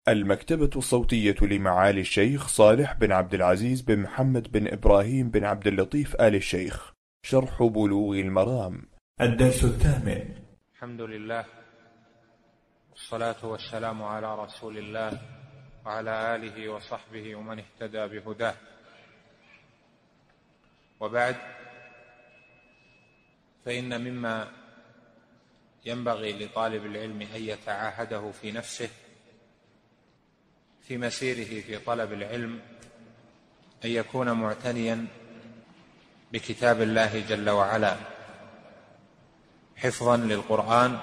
المكتبة الصوتية لمعالي الشيخ صالح بن عبد العزيز بن محمد بن إبراهيم بن عبد اللطيف آل الشيخ. شرح بلوغ المرام. الدرس الثامن. الحمد لله والصلاة والسلام على رسول الله وعلى آله وصحبه ومن اهتدى بهداه، وبعد، فإن مما ينبغي لطالب العلم أن يتعاهده في نفسه في مسيره في طلب العلم أن يكون معتنيا بكتاب الله جل وعلا، حفظا للقرآن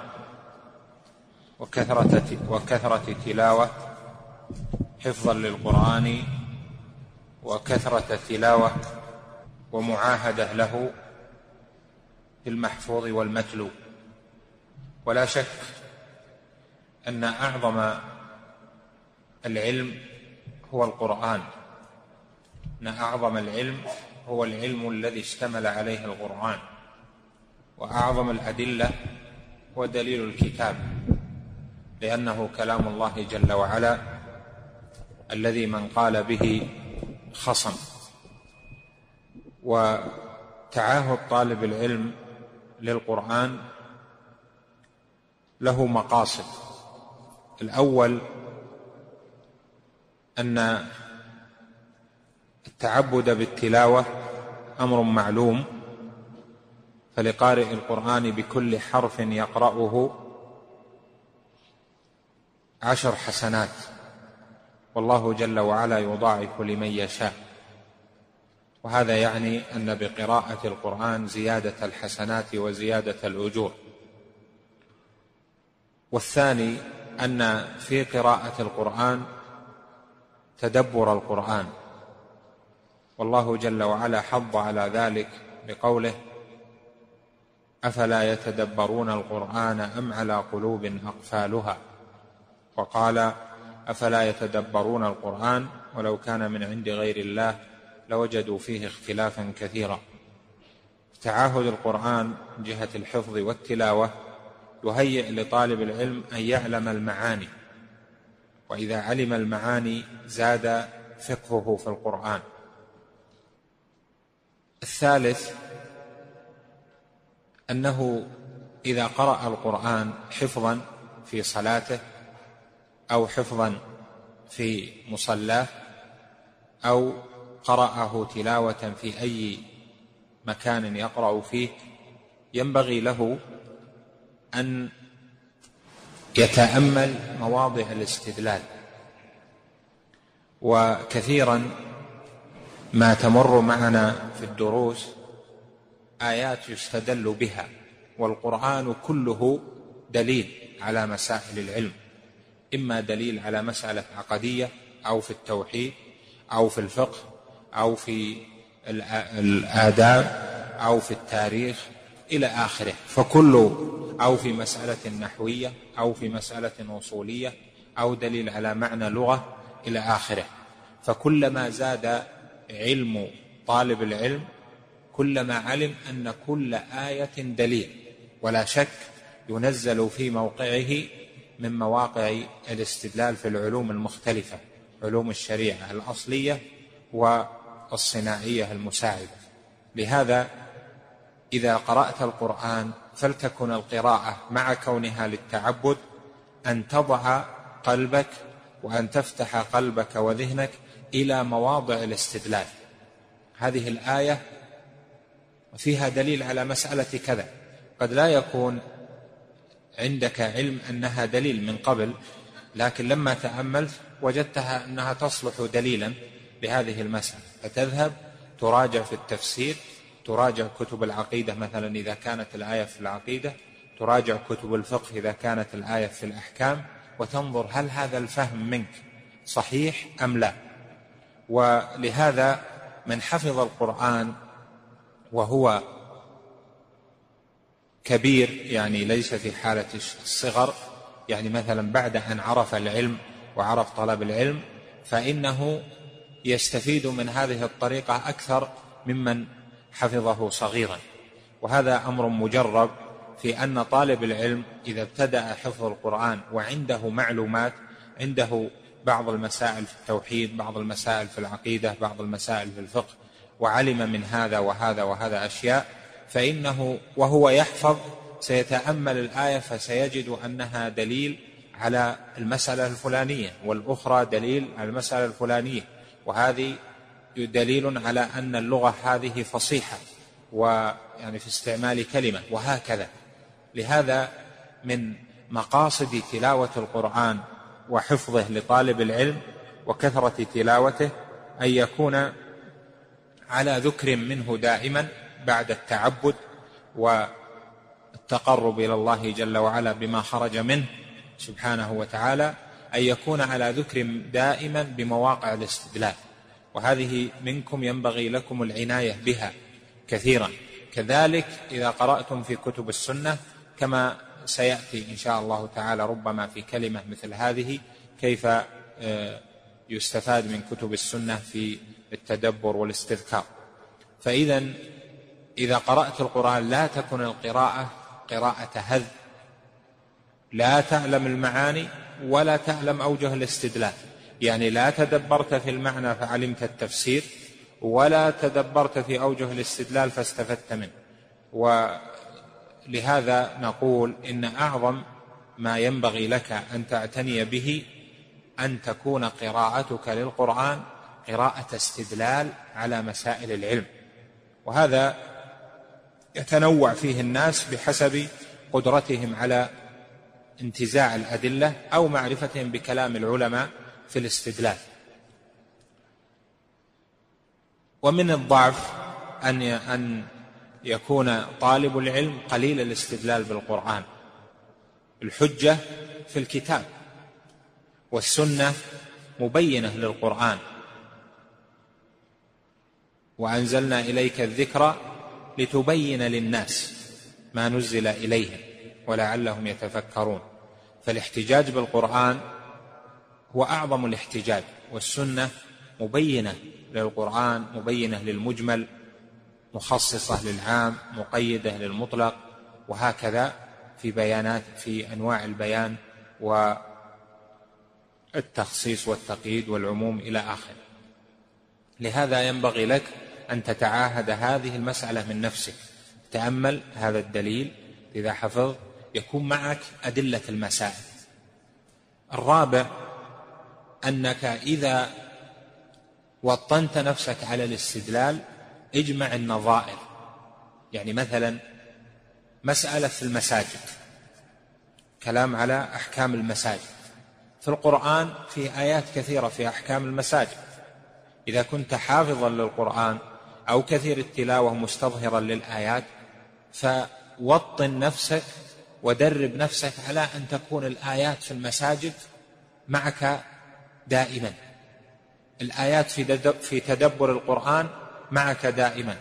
وكثرة تلاوة، حفظا للقرآن وكثرة تلاوة ومعاهدة له في المحفوظ والمتلو. ولا شك أن أعظم العلم هو القرآن، أن أعظم العلم هو العلم الذي اشتمل عليه القرآن، وأعظم الأدلة هو دليل الكتاب، لأنه كلام الله جل وعلا الذي من قال به خصم. وتعاهد طالب العلم للقرآن له مقاصد. الأول أن التعبد بالتلاوة أمر معلوم، فلقارئ القرآن بكل حرف يقرأه 10 حسنات، والله جل وعلا يضاعف لمن يشاء، وهذا يعني أن بقراءة القرآن زيادة الحسنات وزيادة الأجور. والثاني أن في قراءة القرآن تدبر القرآن، والله جل وعلا حض على ذلك بقوله: أفلا يتدبرون القرآن أم على قلوب أقفالها، وقال: أفلا يتدبرون القرآن ولو كان من عند غير الله لوجدوا فيه اختلافا كثيرا. تعاهد القرآن من جهة الحفظ والتلاوة يهيئ لطالب العلم أن يعلم المعاني، وإذا علم المعاني زاد فقهه في القرآن. الثالث أنه إذا قرأ القرآن حفظا في صلاته أو حفظا في مصلاه أو قرأه تلاوة في أي مكان يقرأ فيه، ينبغي له أن يتأمل مواضع الاستدلال. وكثيرا ما تمر معنا في الدروس آيات يستدل بها، والقرآن كله دليل على مسائل العلم، إما دليل على مسألة عقدية أو في التوحيد أو في الفقه أو في الآداب أو في التاريخ إلى آخره، أو في مسألة نحوية أو في مسألة أصولية أو دليل على معنى لغة إلى آخره. فكلما زاد علم طالب العلم كلما علم أن كل آية دليل، ولا شك ينزل في موقعه من مواقع الاستدلال في العلوم المختلفة، علوم الشريعة الأصلية والصناعية المساعدة. لهذا إذا قرأت القرآن فلتكن القراءة مع كونها للتعبد أن تضع قلبك وأن تفتح قلبك وذهنك إلى مواضع الاستدلال. هذه الآية فيها دليل على مسألة كذا، قد لا يكون عندك علم أنها دليل من قبل، لكن لما تأملت وجدتها أنها تصلح دليلا لهذه المسألة، فتذهب تراجع في التفسير، تراجع كتب العقيدة مثلا إذا كانت الآية في العقيدة، تراجع كتب الفقه إذا كانت الآية في الأحكام، وتنظر هل هذا الفهم منك صحيح أم لا. ولهذا من حفظ القرآن وهو كبير، يعني ليس في حالة الصغر، يعني مثلا بعد أن عرف العلم وعرف طلب العلم، فإنه يستفيد من هذه الطريقة أكثر ممن حفظه صغيرا. وهذا أمر مجرب في أن طالب العلم إذا ابتدأ حفظ القرآن وعنده معلومات، عنده بعض المسائل في التوحيد، بعض المسائل في العقيدة، بعض المسائل في الفقه، وعلم من هذا وهذا وهذا أشياء، فإنه وهو يحفظ سيتأمل الآية فسيجد أنها دليل على المسألة الفلانية، والأخرى دليل على المسألة الفلانية، وهذه دليل على أن اللغة هذه فصيحة ويعني في استعمال كلمة، وهكذا. لهذا من مقاصد تلاوة القرآن وحفظه لطالب العلم وكثرة تلاوته أن يكون على ذكر منه دائما بعد التعبد والتقرب إلى الله جل وعلا بما خرج منه سبحانه وتعالى، أن يكون على ذكر دائما بمواقع الاستدلال، وهذه منكم ينبغي لكم العناية بها كثيرا. كذلك إذا قرأتم في كتب السنة كما سيأتي إن شاء الله تعالى ربما في كلمة مثل هذه كيف يستفاد من كتب السنة في التدبر والاستذكار. فإذا إذا قرأت القرآن لا تكن القراءة قراءة هذ، لا تعلم المعاني ولا تعلم أوجه الاستدلال، يعني لا تدبرت في المعنى فعلمت التفسير، ولا تدبرت في أوجه الاستدلال فاستفدت منه. ولهذا نقول إن أعظم ما ينبغي لك أن تعتني به أن تكون قراءتك للقرآن قراءة استدلال على مسائل العلم، وهذا يتنوع فيه الناس بحسب قدرتهم على انتزاع الأدلة أو معرفتهم بكلام العلماء في الاستدلال. ومن الضعف أن يكون طالب العلم قليل الاستدلال بالقرآن. الحجة في الكتاب، والسنة مبينة للقرآن، وأنزلنا إليك الذكر لتبين للناس ما نزل إليهم ولعلهم يتفكرون. فالاحتجاج بالقرآن هو أعظم الاحتجاج، والسنة مبينة للقرآن، مبينة للمجمل، مخصصة للعام، مقيدة للمطلق، وهكذا في بيانات في أنواع البيان والتخصيص والتقييد والعموم إلى آخره. لهذا ينبغي لك أن تتعاهد هذه المسألة من نفسك. تأمل هذا الدليل، إذا حفظت يكون معك أدلة المسائل. الرابع أنك إذا وطنت نفسك على الاستدلال اجمع النظائر. يعني مثلا مسألة في المساجد، كلام على أحكام المساجد في القرآن، في آيات كثيرة في أحكام المساجد. إذا كنت حافظا للقرآن أو كثير التلاوة مستظهرا للآيات فوطن نفسك ودرب نفسك على أن تكون الآيات في المساجد معك دائما، الآيات في تدبر القرآن معك دائما،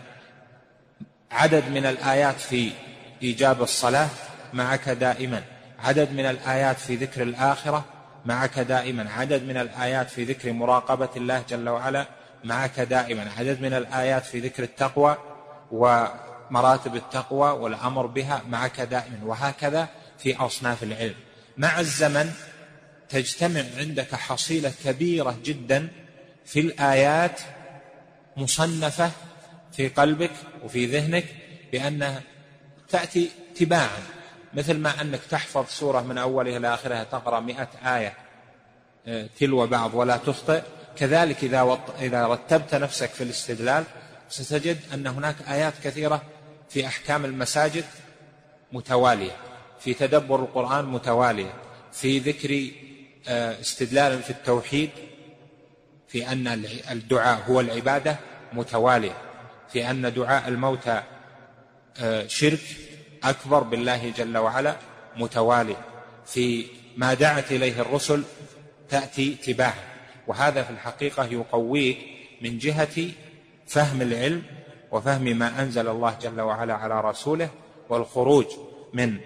عدد من الآيات في إيجاب الصلاة معك دائما، عدد من الآيات في ذكر الآخرة معك دائما، عدد من الآيات في ذكر مراقبة الله جل وعلا معك دائما، عدد من الآيات في ذكر التقوى ومراتب التقوى والأمر بها معك دائما، وهكذا في أصناف العلم. مع الزمن تجتمع عندك حصيلة كبيرة جدا في الآيات مصنفة في قلبك وفي ذهنك بأنها تأتي تباعا، مثل ما أنك تحفظ سورة من أولها إلى آخرها تقرأ 100 آية تلو بعض ولا تخطئ، كذلك إذا رتبت نفسك في الاستدلال ستجد أن هناك آيات كثيرة في أحكام المساجد متوالية، في تدبر القرآن متوالية، في ذكر استدلال في التوحيد، في أن الدعاء هو العبادة متوالية، في أن دعاء الموتى شرك أكبر بالله جل وعلا متوالي، في ما دعت إليه الرسل تأتي تباعا. وهذا في الحقيقة يقويك من جهة فهم العلم وفهم ما أنزل الله جل وعلا على رسوله، والخروج من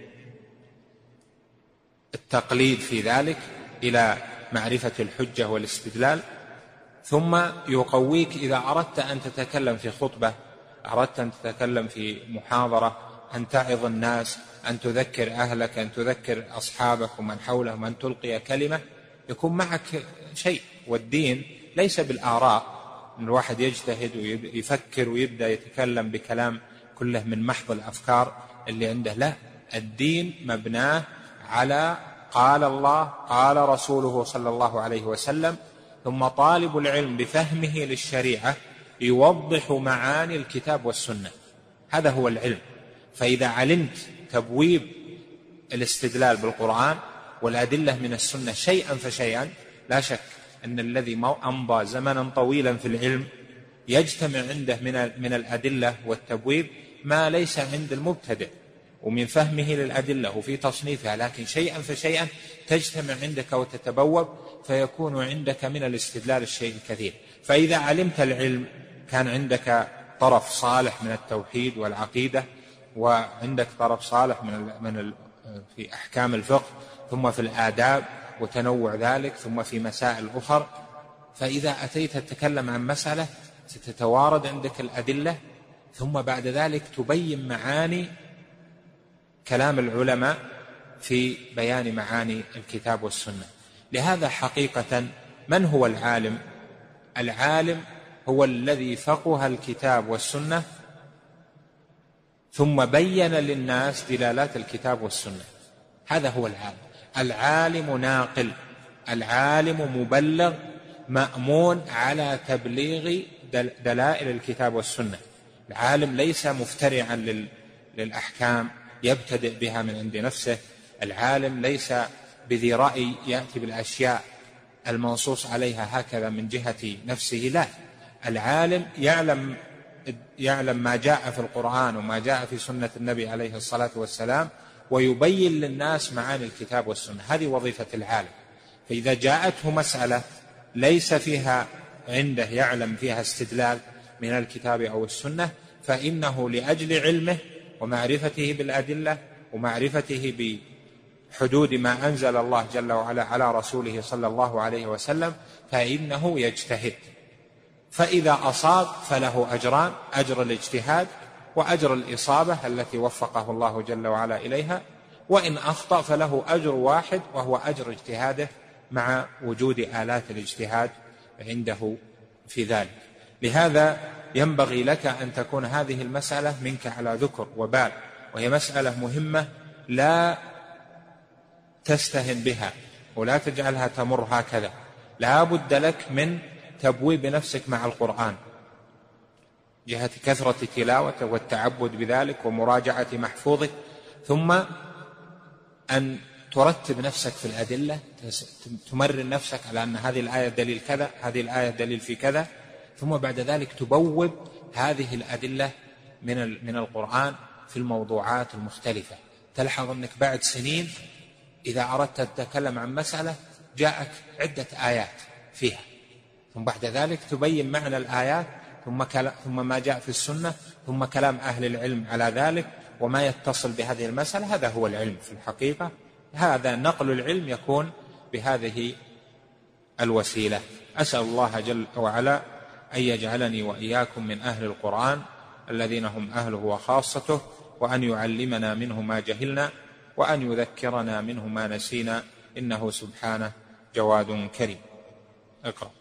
التقليد في ذلك إلى معرفة الحجة والاستدلال. ثم يقويك إذا أردت أن تتكلم في خطبة، أردت أن تتكلم في محاضرة، أن تعظ الناس، أن تذكر أهلك، أن تذكر أصحابك ومن حولهم، أن تلقي كلمة، يكون معك شيء. والدين ليس بالآراء، أن الواحد يجتهد ويفكر ويبدأ يتكلم بكلام كله من محض الأفكار اللي عنده. لا، الدين مبناه على قال الله قال رسوله صلى الله عليه وسلم، ثم طالب العلم بفهمه للشريعة يوضح معاني الكتاب والسنة. هذا هو العلم. فإذا علمت تبويب الاستدلال بالقرآن والأدلة من السنة شيئا فشيئا، لا شك أن الذي أمضى زمنا طويلا في العلم يجتمع عنده من الأدلة والتبويب ما ليس عند المبتدئ، ومن فهمه للأدلة وفي تصنيفها، لكن شيئا فشيئا تجتمع عندك وتتبوب، فيكون عندك من الاستدلال الشيء الكثير. فإذا علمت العلم كان عندك طرف صالح من التوحيد والعقيدة، وعندك طرف صالح في أحكام الفقه، ثم في الآداب وتنوع ذلك، ثم في مسائل أخرى. فإذا أتيت تتكلم عن مسألة ستتوارد عندك الأدلة، ثم بعد ذلك تبين معاني كلام العلماء في بيان معاني الكتاب والسنة. لهذا حقيقة من هو العالم؟ العالم هو الذي فقه الكتاب والسنة ثم بين للناس دلالات الكتاب والسنة. هذا هو العالم. العالم ناقل، العالم مبلغ، مأمون على تبليغ دلائل الكتاب والسنة. العالم ليس مفترعا للأحكام يبتدئ بها من عند نفسه. العالم ليس بذي رأي يأتي بالأشياء المنصوص عليها هكذا من جهة نفسه. لا، العالم يعلم ما جاء في القرآن وما جاء في سنة النبي عليه الصلاة والسلام، ويبين للناس معاني الكتاب والسنة. هذه وظيفة العالم. فإذا جاءته مسألة ليس فيها عنده يعلم فيها استدلال من الكتاب أو السنة، فإنه لأجل علمه ومعرفته بالأدلة ومعرفته بحدود ما أنزل الله جل وعلا على رسوله صلى الله عليه وسلم، فإنه يجتهد. فإذا أصاب فله أجران: أجر الاجتهاد وأجر الإصابة التي وفقه الله جل وعلا إليها، وإن أخطأ فله أجر واحد وهو أجر اجتهاده مع وجود آلات الاجتهاد عنده في ذلك. لهذا ينبغي لك أن تكون هذه المسألة منك على ذكر وبال، وهي مسألة مهمة لا تستهن بها ولا تجعلها تمر هكذا. لا بد لك من تبويب نفسك مع القرآن، جهة كثرة تلاوته والتعبد بذلك ومراجعة محفوظك، ثم أن ترتب نفسك في الأدلة، تمرن نفسك على أن هذه الآية دليل كذا، هذه الآية دليل في كذا، ثم بعد ذلك تبوب هذه الأدلة من القرآن في الموضوعات المختلفة. تلحظ أنك بعد سنين إذا أردت أن تتكلم عن مسألة جاءك عدة آيات فيها، ثم بعد ذلك تبين معنى الآيات، ثم ما جاء في السنة، ثم كلام أهل العلم على ذلك وما يتصل بهذه المسألة. هذا هو العلم في الحقيقة. هذا نقل العلم يكون بهذه الوسيلة. أسأل الله جل وعلا أن يجعلني وإياكم من أهل القرآن الذين هم أهله وخاصته، وأن يعلمنا منه ما جهلنا، وأن يذكرنا منه ما نسينا، إنه سبحانه جواد كريم. اقرأ.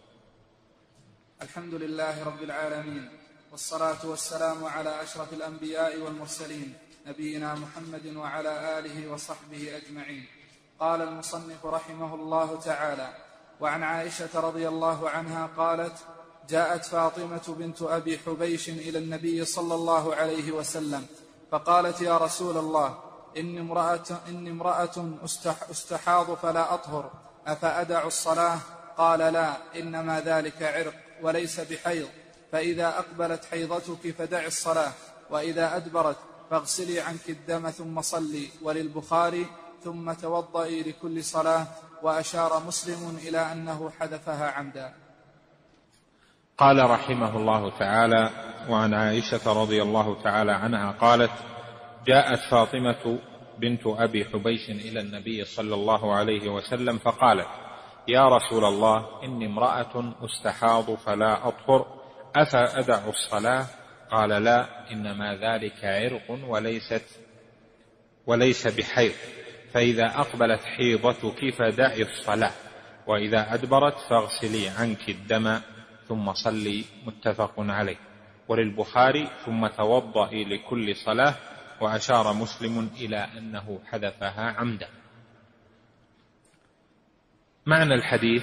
الحمد لله رب العالمين، والصلاة والسلام على أشرف الأنبياء والمرسلين، نبينا محمد وعلى آله وصحبه أجمعين. قال المصنف رحمه الله تعالى: وعن عائشة رضي الله عنها قالت: جاءت فاطمة بنت أبي حبيش إلى النبي صلى الله عليه وسلم فقالت: يا رسول الله، إني امرأة استحاض فلا أطهر، أفأدع الصلاة؟ قال: لا، إنما ذلك عرق وليس بحيض، فإذا أقبلت حيضتك فدع الصلاة، وإذا أدبرت فاغسلي عنك الدم ثم صلي. وللبخاري: ثم توضئي لكل صلاة. وأشار مسلم إلى أنه حذفها عمدا. قال رحمه الله تعالى: وعن عائشة رضي الله تعالى عنها قالت: جاءت فاطمة بنت أبي حبيش إلى النبي صلى الله عليه وسلم فقالت: يا رسول الله، إني امرأة استحاض فلا أطهر، أفأدع الصلاة؟ قال: لا، إنما ذلك عرق وليس بحيض، فإذا أقبلت حيضتك فدعي الصلاة، وإذا أدبرت فاغسلي عنك الدم ثم صلي، متفق عليه. وللبخاري ثم توضئي لكل صلاة، وأشار مسلم إلى أنه حذفها عمدا. معنى الحديث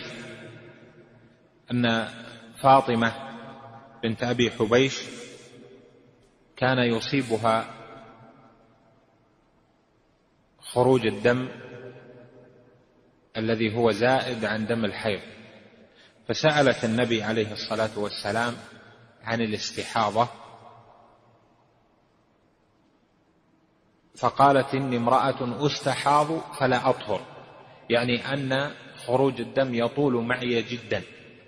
أن فاطمة بنت أبي حبيش كان يصيبها خروج الدم الذي هو زائد عن دم الحيض، فسألت النبي عليه الصلاة والسلام عن الاستحاضة، فقالت إني امرأة أستحاض فلا أطهر، يعني أن خروج الدم يطول معي جدا،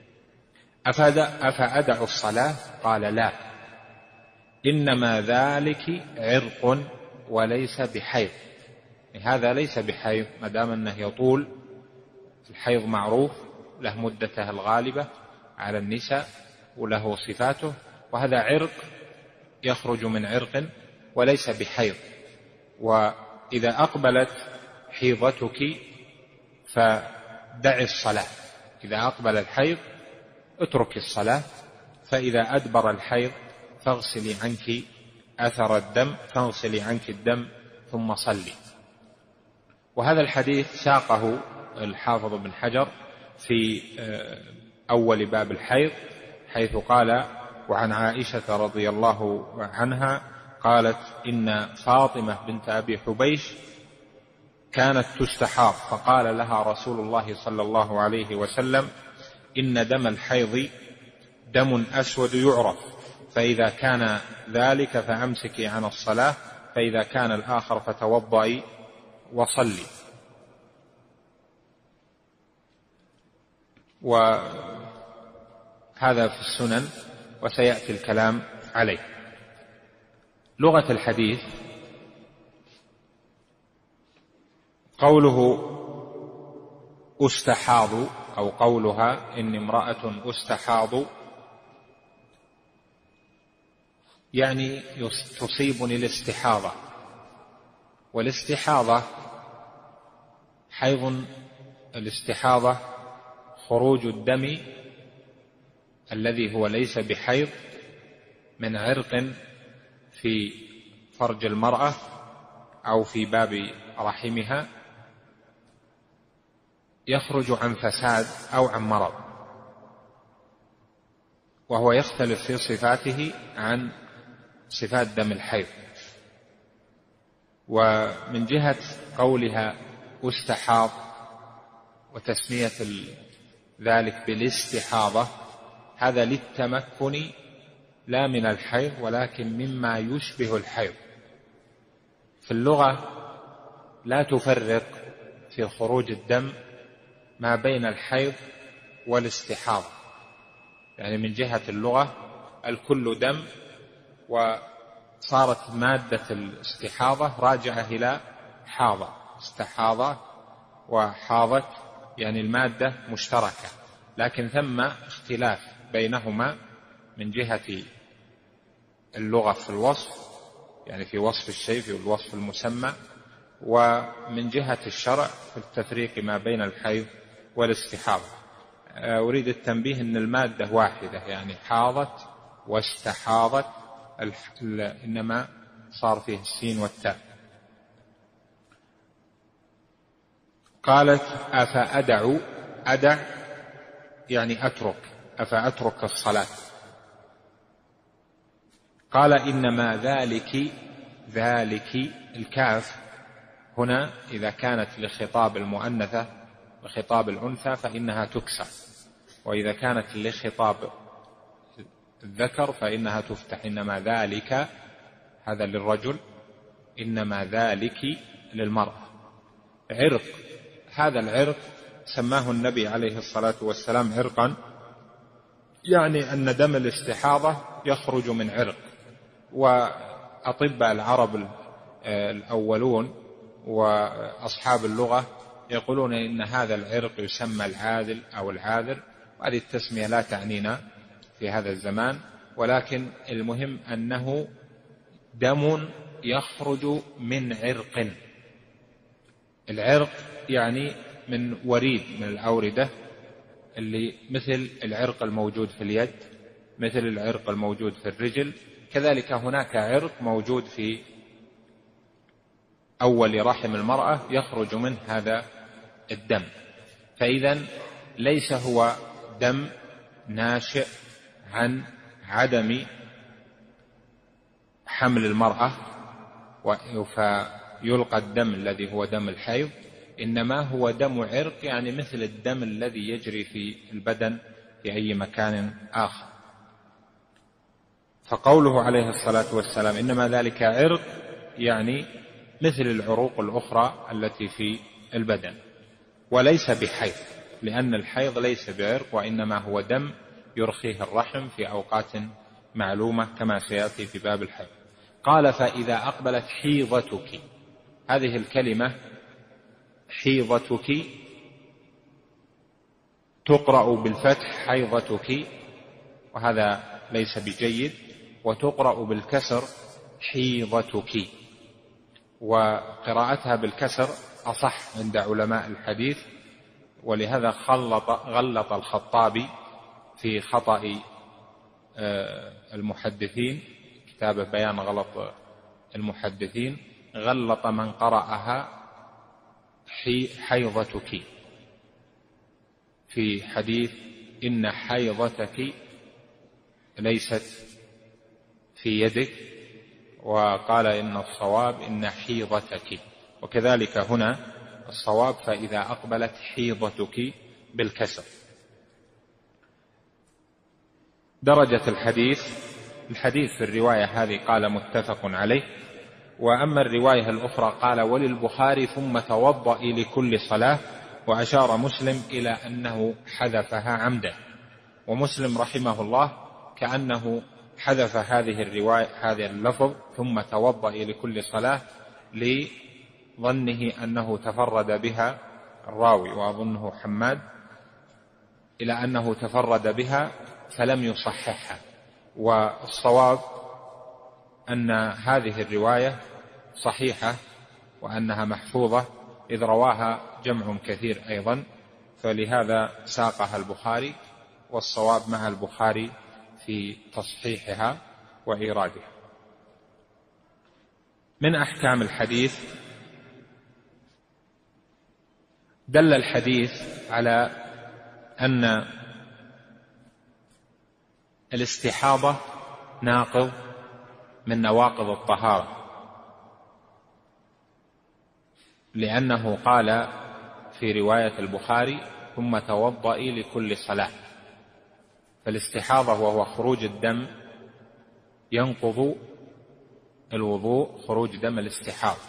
أفأدع الصلاة؟ قال لا، إنما ذلك عرق وليس بحيض. هذا ليس بحيض ما دام أنه يطول. الحيض معروف له مدته الغالبة على النساء وله صفاته، وهذا عرق يخرج من عرق وليس بحيض. وإذا أقبلت حيضتك فدع الصلاة، إذا أقبل الحيض اترك الصلاة، فإذا أدبر الحيض فاغسلي عنك أثر الدم، فاغسلي عنك الدم ثم صلي. وهذا الحديث ساقه الحافظ بن حجر في أول باب الحيض، حيث قال: وعن عائشة رضي الله عنها قالت: إن فاطمة بنت أبي حبيش كانت تستحاض، فقال لها رسول الله صلى الله عليه وسلم: إن دم الحيض دم أسود يعرف، فإذا كان ذلك فأمسكي عن الصلاة، فإذا كان الآخر فتوضئي وصلي. وهذا في السنن وسيأتي الكلام عليه. لغة الحديث: قوله أستحاض أو قولها إن امرأة أستحاض يعني تصيبني الاستحاضة، والاستحاضة حيض الاستحاضة خروج الدم الذي هو ليس بحيض من عرق في فرج المرأة أو في باب رحمها، يخرج عن فساد أو عن مرض، وهو يختلف في صفاته عن صفات دم الحيض. ومن جهة قولها أستحاض وتسمية ذلك بالاستحاضة، هذا للتمكن لا من الحيض ولكن مما يشبه الحيض. في اللغة لا تفرق في خروج الدم ما بين الحيض والاستحاضة، يعني من جهة اللغة الكل دم، وصارت مادة الاستحاضة راجعة إلى حاضة، استحاضة وحاضت، يعني المادة مشتركة، لكن ثم اختلاف بينهما من جهة اللغة في الوصف، يعني في وصف الشيء في الوصف المسمى، ومن جهة الشرع في التفريق ما بين الحيض والاستحاضة. أريد التنبيه أن المادة واحدة، يعني حاضت واستحاضت، إنما صار فيه السين والتاء. قالت: أفأدع، أدع يعني أترك، أفأترك الصلاة؟ قال: إنما ذلك، ذلك الكاف هنا إذا كانت لخطاب المؤنثة وخطاب الأنثى فإنها تكسر، وإذا كانت لخطاب الذكر فإنها تفتح. إنما ذلك هذا للرجل، إنما ذلك للمرأة. عرق، هذا العرق سماه النبي عليه الصلاة والسلام عرقا، يعني أن دم الاستحاضة يخرج من عرق. وأطباء العرب الأولون وأصحاب اللغة يقولون إن هذا العرق يسمى العاذل أو العاذر، وهذه التسمية لا تعنينا في هذا الزمان، ولكن المهم أنه دم يخرج من عرق. العرق يعني من وريد من الأوردة اللي مثل العرق الموجود في اليد، مثل العرق الموجود في الرجل، كذلك هناك عرق موجود في أول رحم المرأة يخرج منه هذا الدم. فإذا ليس هو دم ناشئ عن عدم حمل المرأة فيلقى الدم الذي هو دم الحيض، إنما هو دم عرق، يعني مثل الدم الذي يجري في البدن في أي مكان آخر. فقوله عليه الصلاة والسلام إنما ذلك عرق، يعني مثل العروق الأخرى التي في البدن، وليس بحيض، لأن الحيض ليس بعرق، وإنما هو دم يرخيه الرحم في أوقات معلومة كما سيأتي في باب الحيض. قال فإذا أقبلت حيضتك، هذه الكلمة حيضتك تقرأ بالفتح حيضتك، وهذا ليس بجيد، وتقرأ بالكسر حيضتك، وقراءتها بالكسر أصح عند علماء الحديث، ولهذا غلط الخطابي في خطأ المحدثين، كتابه بيان غلط المحدثين، غلط من قرأها حيضتك في حديث إن حيضتك ليست في يدك، وقال إن الصواب إن حيضتك، وكذلك هنا الصواب فإذا أقبلت حيضتك بالكسر. درجة الحديث في الرواية هذه قال متفق عليه. وأما الرواية الأخرى قال وللبخاري ثم توضئي لكل صلاة، وأشار مسلم إلى أنه حذفها عمدا، ومسلم رحمه الله كأنه حذف هذه الرواية، هذا اللفظ ثم توضئي لكل صلاة، لظنه أنه تفرد بها الراوي، وأظنه حماد، إلى أنه تفرد بها فلم يصححها. والصواب أن هذه الرواية صحيحة وأنها محفوظة، إذ رواها جمع كثير أيضا، فلهذا ساقها البخاري، والصواب مع البخاري في تصحيحها وإيرادها. من أحكام الحديث، دل الحديث على أن الاستحاضة ناقض من نواقض الطهارة، لأنه قال في رواية البخاري ثم توضئي لكل صلاة، فالاستحاضة وهو خروج الدم ينقض الوضوء، خروج دم الاستحاضة.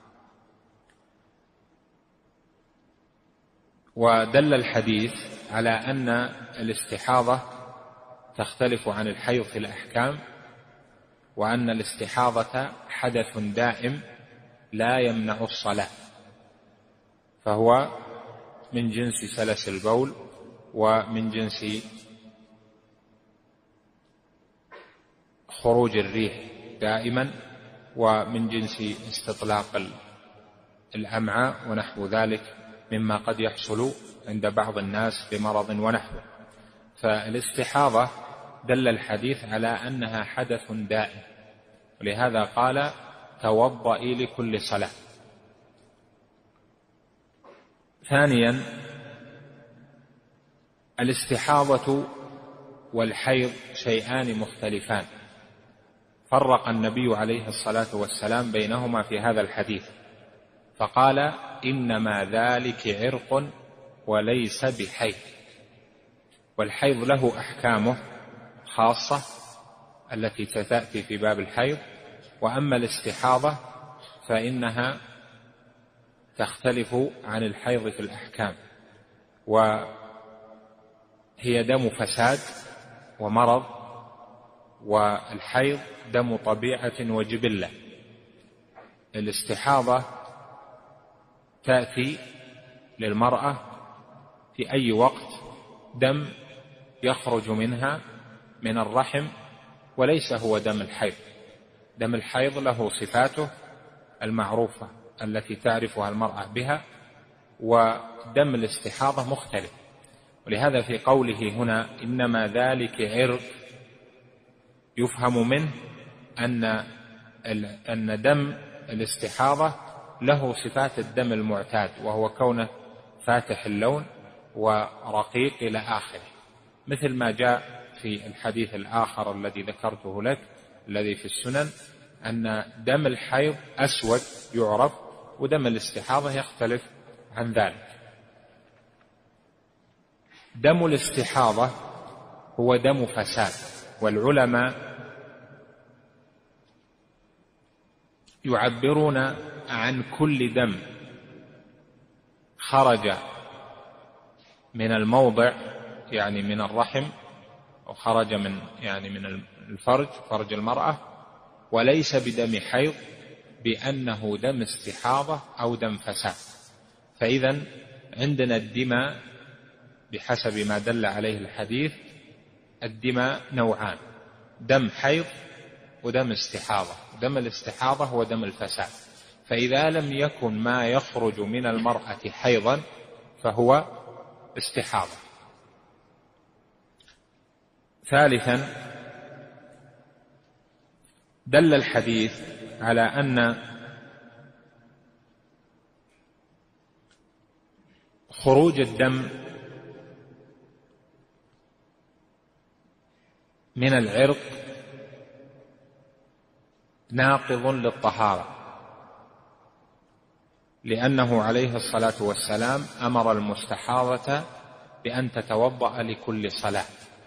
ودل الحديث على أن الاستحاضة تختلف عن الحيض في الأحكام، وأن الاستحاضة حدث دائم لا يمنع الصلاة، فهو من جنس سلس البول، ومن جنس خروج الريح دائما، ومن جنس استطلاق الأمعاء ونحو ذلك مما قد يحصل عند بعض الناس بمرض ونحوه. فالاستحاضة دل الحديث على أنها حدث دائم، ولهذا قال توضئي لكل صلاة. ثانيا، الاستحاضة والحيض شيئان مختلفان، فرق النبي عليه الصلاة والسلام بينهما في هذا الحديث، فقال إنما ذلك عرق وليس بحيض. والحيض له أحكامه خاصة التي تأتي في باب الحيض، وأما الاستحاضة فإنها تختلف عن الحيض في الأحكام، وهي دم فساد ومرض، والحيض دم طبيعة وجبلة. الاستحاضة تأتي للمرأة في أي وقت دم يخرج منها من الرحم، وليس هو دم الحيض. دم الحيض له صفاته المعروفة التي تعرفها المرأة بها، ودم الاستحاضة مختلف، ولهذا في قوله هنا إنما ذلك عرق يفهم منه أن دم الاستحاضة له صفات الدم المعتاد، وهو كونه فاتح اللون ورقيق إلى آخره، مثل ما جاء في الحديث الآخر الذي ذكرته لك الذي في السنن أن دم الحيض أسود يعرف، ودم الاستحاضة يختلف عن ذلك. دم الاستحاضة هو دم فساد، والعلماء يعبرون عن كل دم خرج من الموضع، يعني من الرحم، أو خرج من الفرج، فرج المرأة، وليس بدم حيض، بأنه دم استحاضة أو دم فساد. فإذا عندنا الدماء بحسب ما دل عليه الحديث، الدماء نوعان: دم حيض ودم استحاضة. دم الاستحاضة هو دم الفساد، فإذا لم يكن ما يخرج من المرأة حيضا فهو استحاضة. ثالثا، دل الحديث على أن خروج الدم من العرق ناقض للطهارة، لأنه عليه الصلاة والسلام أمر المستحاضة بأن تتوضأ لكل صلاة،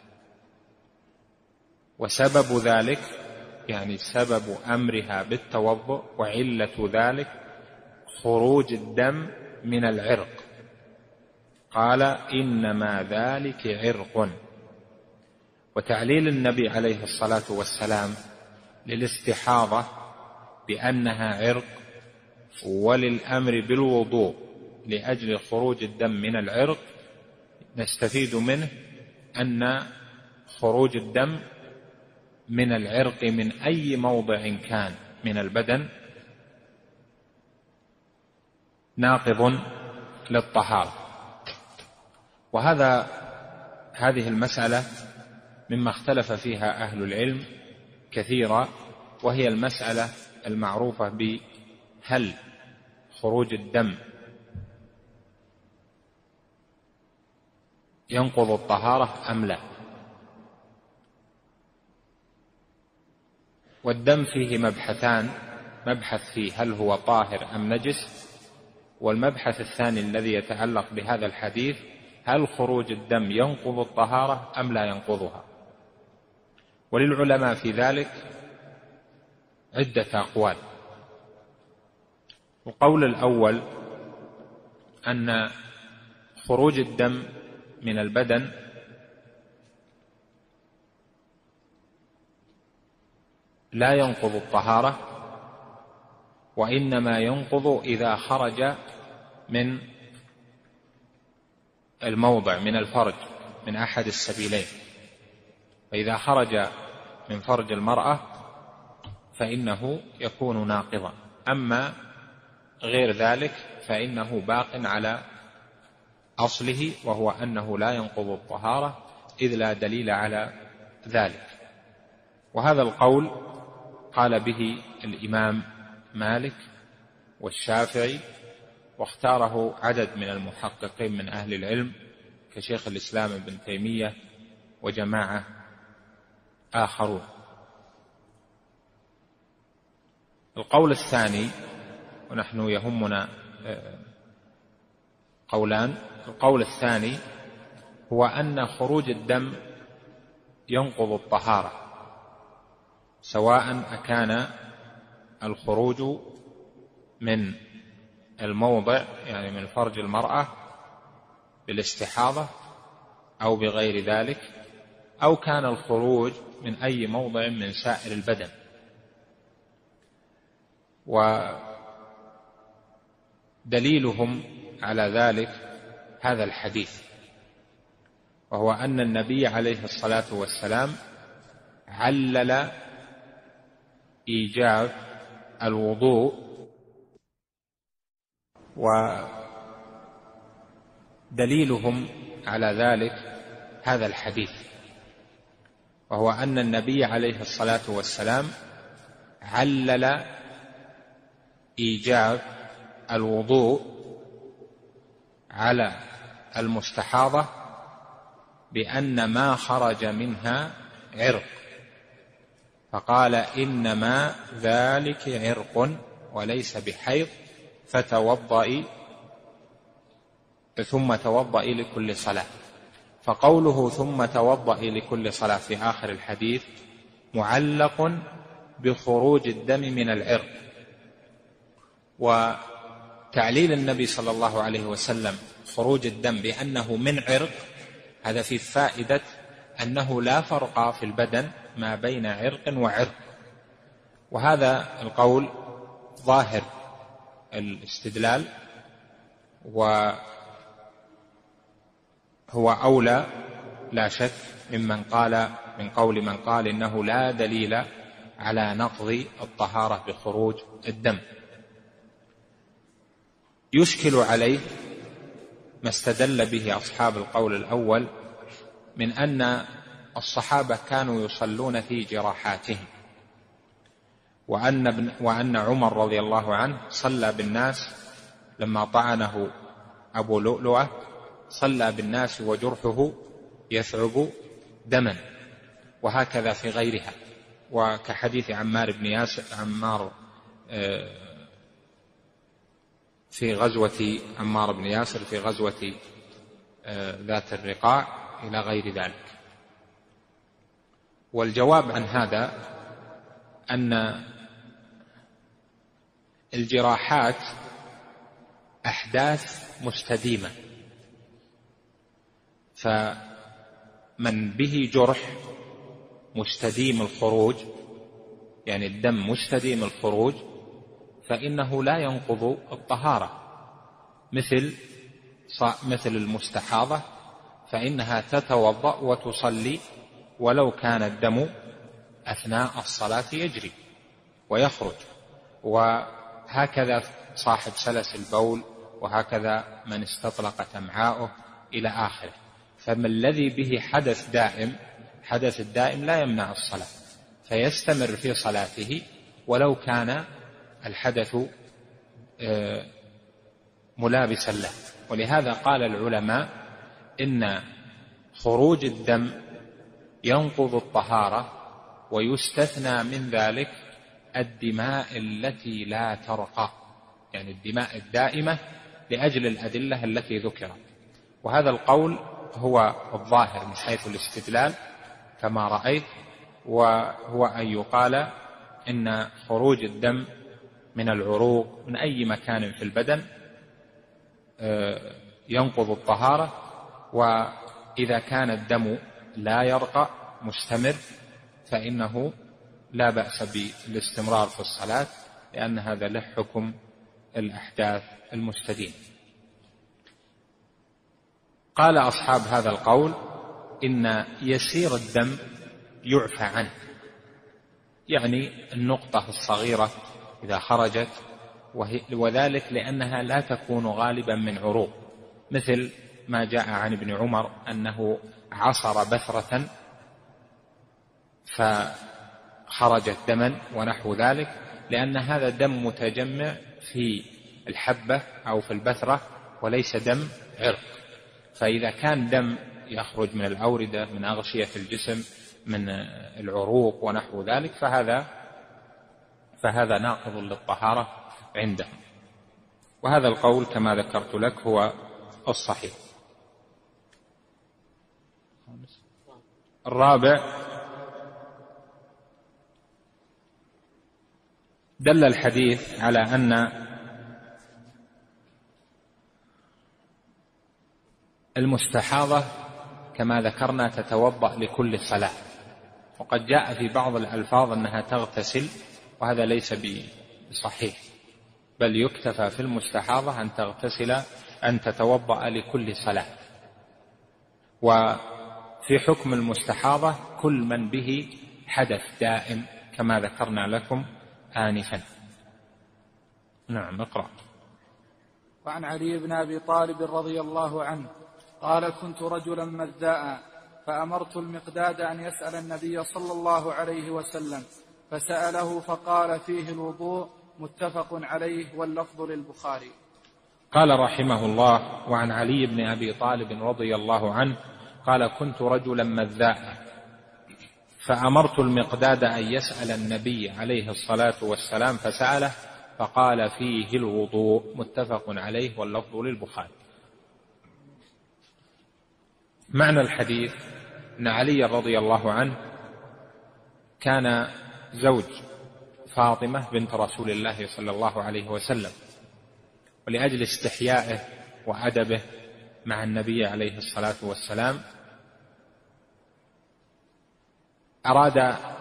وسبب ذلك، يعني سبب أمرها بالتوضؤ وعلة ذلك خروج الدم من العرق. قال: إنما ذلك عرق. وتعليل النبي عليه الصلاة والسلام للاستحاضة بأنها عرق وللأمر بالوضوء لأجل خروج الدم من العرق، نستفيد منه أن خروج الدم من العرق من أي موضع كان من البدن ناقض للطهارة. هذه المسألة مما اختلف فيها أهل العلم كثيرا، وهي المسألة المعروفة بهل خروج الدم ينقض الطهارة أم لا. والدم فيه مبحثان: مبحث فيه هل هو طاهر أم نجس، والمبحث الثاني الذي يتعلق بهذا الحديث هل خروج الدم ينقض الطهارة أم لا ينقضها. وللعلماء في ذلك عدة أقوال. القول الأول أن خروج الدم من البدن لا ينقض الطهارة، وإنما ينقض إذا خرج من الموضع، من الفرج، من أحد السبيلين. فإذا خرج من فرج المرأة فإنه يكون ناقضا، أما غير ذلك فإنه باق على أصله، وهو أنه لا ينقض الطهارة، إذ لا دليل على ذلك. وهذا القول قال به الإمام مالك والشافعي، واختاره عدد من المحققين من أهل العلم كشيخ الإسلام ابن تيمية وجماعة آخرون. القول الثاني، ونحن يهمنا قولان، القول الثاني هو أن خروج الدم ينقض الطهارة، سواء أكان الخروج من الموضع، يعني من فرج المرأة بالاستحاضة أو بغير ذلك، أو كان الخروج من أي موضع من سائر البدن. ودليلهم على ذلك هذا الحديث، وهو أن النبي عليه الصلاة والسلام علل إيجاب الوضوء، ودليلهم على ذلك هذا الحديث، وهو أن النبي عليه الصلاة والسلام علل إيجاب الوضوء على المستحاضة بأن ما خرج منها عرق، فقال إنما ذلك عرق وليس بحيض فتوضئي ثم توضئي لكل صلاة. فقوله ثم توضئي لكل صلاة في آخر الحديث معلق بخروج الدم من العرق، وتعليل النبي صلى الله عليه وسلم خروج الدم بأنه من عرق هذا في فائدة أنه لا فرق في البدن ما بين عرق وعرق، وهذا القول ظاهر الاستدلال، وهو أولى لا شك من قول من قال إنه لا دليل على نقض الطهارة بخروج الدم. يشكل عليه ما استدل به أصحاب القول الأول من أن الصحابة كانوا يصلون في جراحاتهم، وأن عمر رضي الله عنه صلى بالناس لما طعنه أبو لؤلؤة، صلى بالناس وجرحه يثعب دما، وهكذا في غيرها، وكحديث عمار في غزوة عمار بن ياسر في غزوة ذات الرقاع إلى غير ذلك. والجواب عن هذا أن الجراحات أحداث مستديمة، فمن به جرح مستديم الخروج، يعني الدم مستديم الخروج، فإنه لا ينقض الطهارة، مثل المستحاضة فإنها تتوضأ وتصلي ولو كان الدم أثناء الصلاة يجري ويخرج، وهكذا صاحب سلس البول، وهكذا من استطلقت أمعاؤه إلى آخره. فما الذي به حدث الدائم لا يمنع الصلاة، فيستمر في صلاته ولو كان الحدث ملابسا له. ولهذا قال العلماء إن خروج الدم ينقض الطهارة، ويستثنى من ذلك الدماء التي لا ترقى، يعني الدماء الدائمة، لأجل الأدلة التي ذكرت. وهذا القول هو الظاهر من حيث الاستدلال كما رأيت، وهو أن يقال إن خروج الدم من العروق من أي مكان في البدن ينقض الطهارة، وإذا كان الدم لا يرقى مستمر فإنه لا بأس بالاستمرار في الصلاة، لأن هذا له حكم الأحداث المستديمة. قال أصحاب هذا القول إن يسير الدم يعفى عنه، يعني النقطة الصغيرة إذا خرجت، وذلك لأنها لا تكون غالبا من عروق، مثل ما جاء عن ابن عمر أنه عصر بثرة فخرجت دما ونحو ذلك، لأن هذا دم متجمع في الحبة أو في البثرة وليس دم عرق. فإذا كان دم يخرج من الأوردة، من أغشية الجسم، من العروق ونحو ذلك، فهذا ناقض للطهارة عندهم. وهذا القول كما ذكرت لك هو الصحيح. الرابع، دل الحديث على أن المستحاضة كما ذكرنا تتوضأ لكل صلاة، وقد جاء في بعض الألفاظ أنها تغتسل، وهذا ليس بصحيح، بل يكتفى في المستحاضة أن تغتسل، أن تتوضأ لكل صلاة. وفي حكم المستحاضة كل من به حدث دائم كما ذكرنا لكم آنفا. نعم، اقرأ. وعن علي بن أبي طالب رضي الله عنه قال: كنت رجلا مذاء فأمرت المقداد أن يسأل النبي صلى الله عليه وسلم فسأله فقال: فيه الوضوء. متفق عليه واللفظ للبخاري. قال رحمه الله: وعن علي بن أبي طالب رضي الله عنه قال: كنت رجلا مذاء فأمرت المقداد أن يسأل النبي عليه الصلاة والسلام فسأله فقال: فيه الوضوء. متفق عليه واللفظ للبخاري. معنى الحديث أن علي رضي الله عنه كان زوج فاطمة بنت رسول الله صلى الله عليه وسلم، ولأجل استحيائه وأدبه مع النبي عليه الصلاة والسلام أراد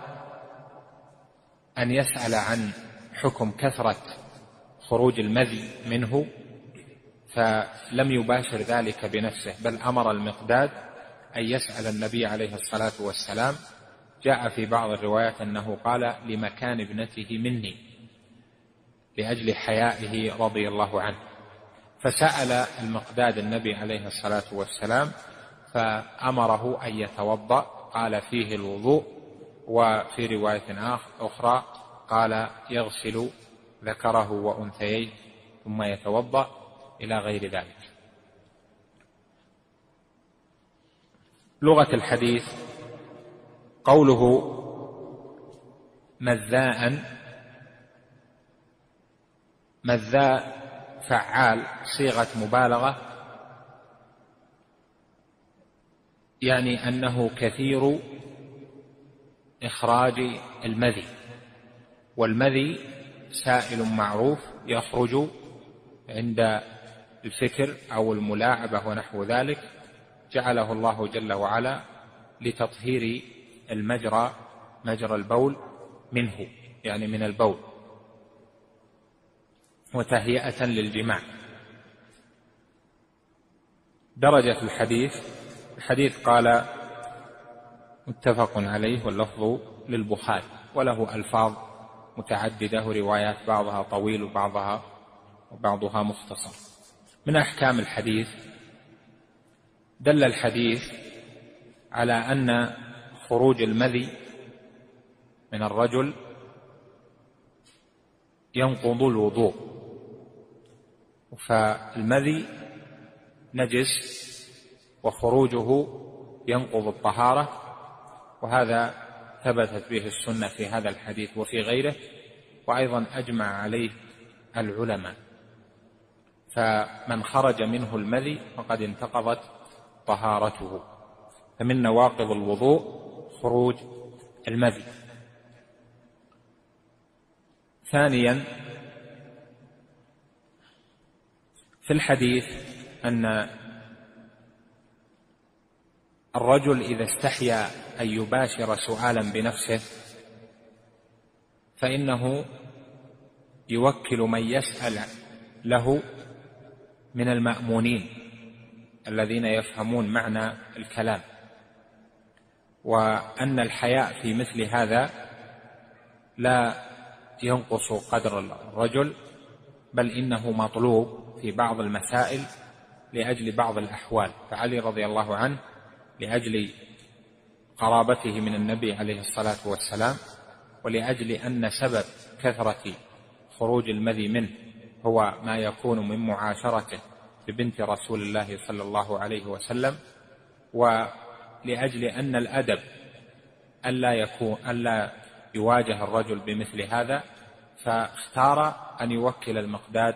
أن يسأل عن حكم كثرة خروج المذي منه، فلم يباشر ذلك بنفسه، بل أمر المقداد أن يسأل النبي عليه الصلاة والسلام. جاء في بعض الروايات أنه قال: لمكان ابنته مني، لأجل حيائه رضي الله عنه. فسأل المقداد النبي عليه الصلاة والسلام فأمره أن يتوضأ، قال: فيه الوضوء. وفي رواية أخرى قال: يغسل ذكره وأنثيه ثم يتوضأ، إلى غير ذلك. لغة الحديث: قوله مذاء، مذاء فعال صيغة مبالغة، يعني أنه كثير إخراج المذي، والمذي سائل معروف يخرج عند الفكر أو الملاعبة ونحو ذلك، جعله الله جل وعلا لتطهير مجرى البول منه، يعني من البول، وتهيئة للجماع. درجة الحديث قال: متفق عليه واللفظ للبخاري، وله ألفاظ متعددة وروايات، بعضها طويل وبعضها مختصر. من أحكام الحديث: دل الحديث على أن خروج المذي من الرجل ينقض الوضوء، فالمذي نجس وخروجه ينقض الطهارة، وهذا ثبتت به السنة في هذا الحديث وفي غيره، وأيضا أجمع عليه العلماء. فمن خرج منه المذي فقد انتقضت طهارته. فمن نواقض الوضوء خروج المذي. ثانيا، في الحديث أن الرجل إذا استحيا أن يباشر سؤالا بنفسه فإنه يوكل من يسأل له من المأمونين الذين يفهمون معنى الكلام، وأن الحياء في مثل هذا لا ينقص قدر الرجل، بل إنه مطلوب في بعض المسائل لأجل بعض الأحوال. فعلي رضي الله عنه لأجل قرابته من النبي عليه الصلاة والسلام، ولأجل أن سبب كثرة خروج المذي منه هو ما يكون من معاشرته ببنت رسول الله صلى الله عليه وسلم، ولأجل أن الأدب ألا يواجه الرجل بمثل هذا، فاختار أن يوكل المقداد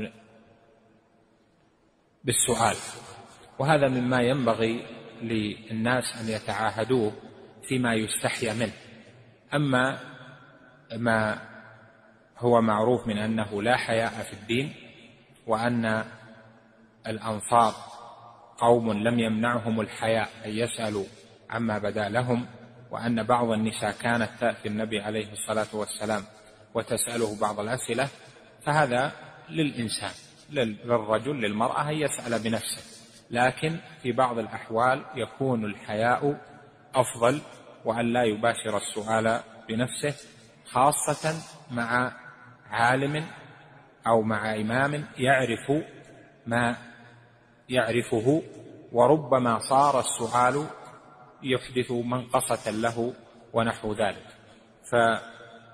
بالسؤال. وهذا مما ينبغي للناس أن يتعاهدوه فيما يستحيا منه. أما ما هو معروف من أنه لا حياء في الدين، وأن الأنصار قوم لم يمنعهم الحياء أن يسألوا عما بدا لهم، وأن بعض النساء كانت تأتي النبي عليه الصلاة والسلام وتسأله بعض الأسئلة، فهذا للإنسان، للرجل للمرأة أن يسأل بنفسه، لكن في بعض الأحوال يكون الحياء أفضل، وأن لا يباشر السؤال بنفسه، خاصة مع عالم أو مع إمام يعرف ما يعرفه وربما صار السؤال يحدث منقصة له ونحو ذلك. فدل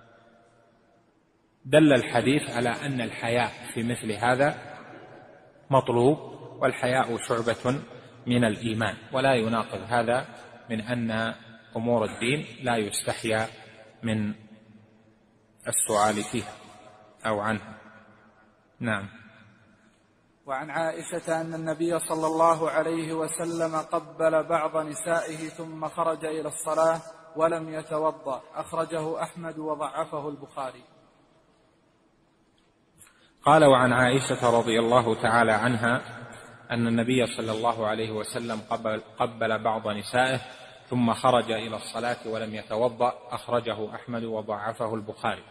الحديث على أن الحياء في مثل هذا مطلوب، والحياء شعبة من الإيمان، ولا يناقض هذا من أن أمور الدين لا يستحيا من السؤال فيها أو عنها. نعم. وعن عائشة أن النبي صلى الله عليه وسلم قبل بعض نسائه ثم خرج إلى الصلاة ولم يتوضأ، أخرجه أحمد وضعفه البخاري. قال: وعن عائشة رضي الله تعالى عنها أن النبي صلى الله عليه وسلم قبل بعض نسائه ثم خرج إلى الصلاة ولم يتوضأ، أخرجه أحمد وضعفه البخاري.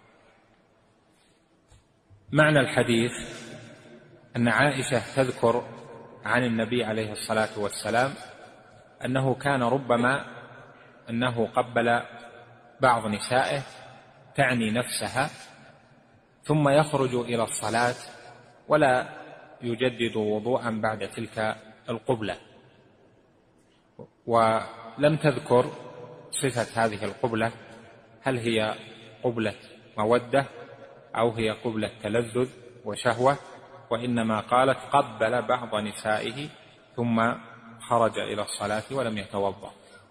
معنى الحديث أن عائشة تذكر عن النبي عليه الصلاة والسلام أنه كان ربما أنه قبل بعض نسائه، تعني نفسها، ثم يخرج إلى الصلاة ولا يجدد وضوءا بعد تلك القبلة، ولم تذكر صفة هذه القبلة، هل هي قبلة مودة أو هي قبلة تلذذ وشهوة، وإنما قالت قبل بعض نسائه ثم خرج إلى الصلاة ولم يتوضأ.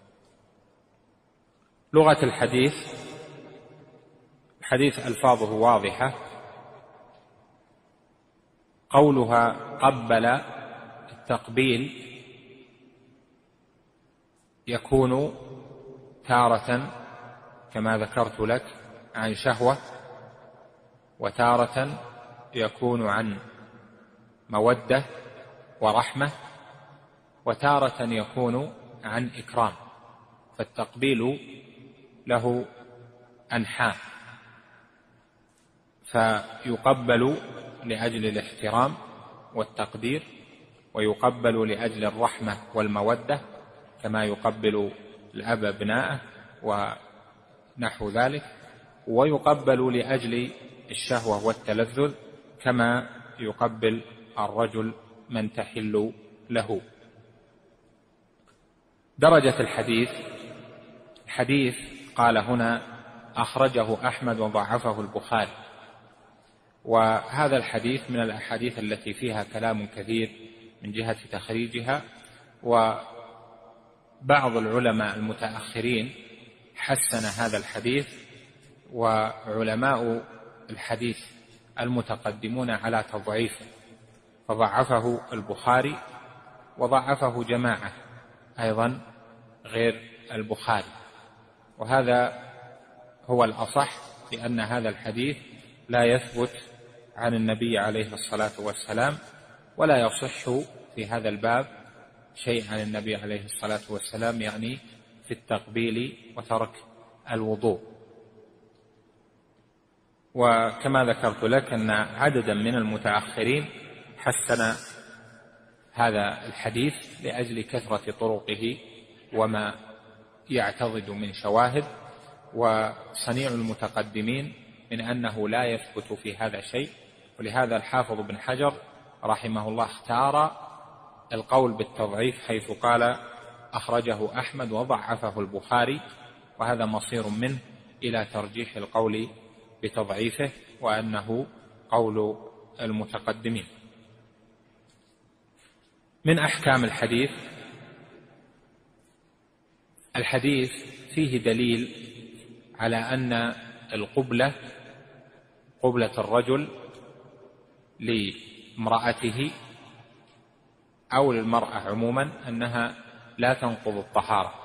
لغة الحديث ألفاظه واضحة. قولها قبل، التقبيل يكون تارة كما ذكرت لك عن شهوة، وتارة يكون عن مودة ورحمة، وتارة يكون عن إكرام، فالتقبيل له أنحاء، فيقبل لأجل الاحترام والتقدير، ويقبل لأجل الرحمة والمودة كما يقبل الأب ابناءه ونحو ذلك، ويقبل لأجل الشهوة والتلذذ كما يقبل الرجل من تحل له. درجة الحديث قال هنا أخرجه أحمد وضعفه البخاري، وهذا الحديث من الأحاديث التي فيها كلام كثير من جهة تخريجها، وبعض العلماء المتأخرين حسن هذا الحديث، وعلماء الحديث المتقدمون على تضعيفه، فضعفه البخاري وضعفه جماعة أيضا غير البخاري، وهذا هو الأصح، لأن هذا الحديث لا يثبت عن النبي عليه الصلاة والسلام، ولا يصح في هذا الباب شيء عن النبي عليه الصلاة والسلام، يعني في التقبيل وترك الوضوء. وكما ذكرت لك أن عددا من المتأخرين حسن هذا الحديث لأجل كثرة طرقه وما يعتضد من شواهد، وصنيع المتقدمين من أنه لا يثبت في هذا شيء، ولهذا الحافظ بن حجر رحمه الله اختار القول بالتضعيف حيث قال أخرجه أحمد وضعفه البخاري، وهذا مصير منه إلى ترجيح القول بتضعيفه، وأنه قول المتقدمين. من أحكام الحديث فيه دليل على أن القبلة، قبلة الرجل لامرأته أو للمرأة عموما، أنها لا تنقض الطهارة،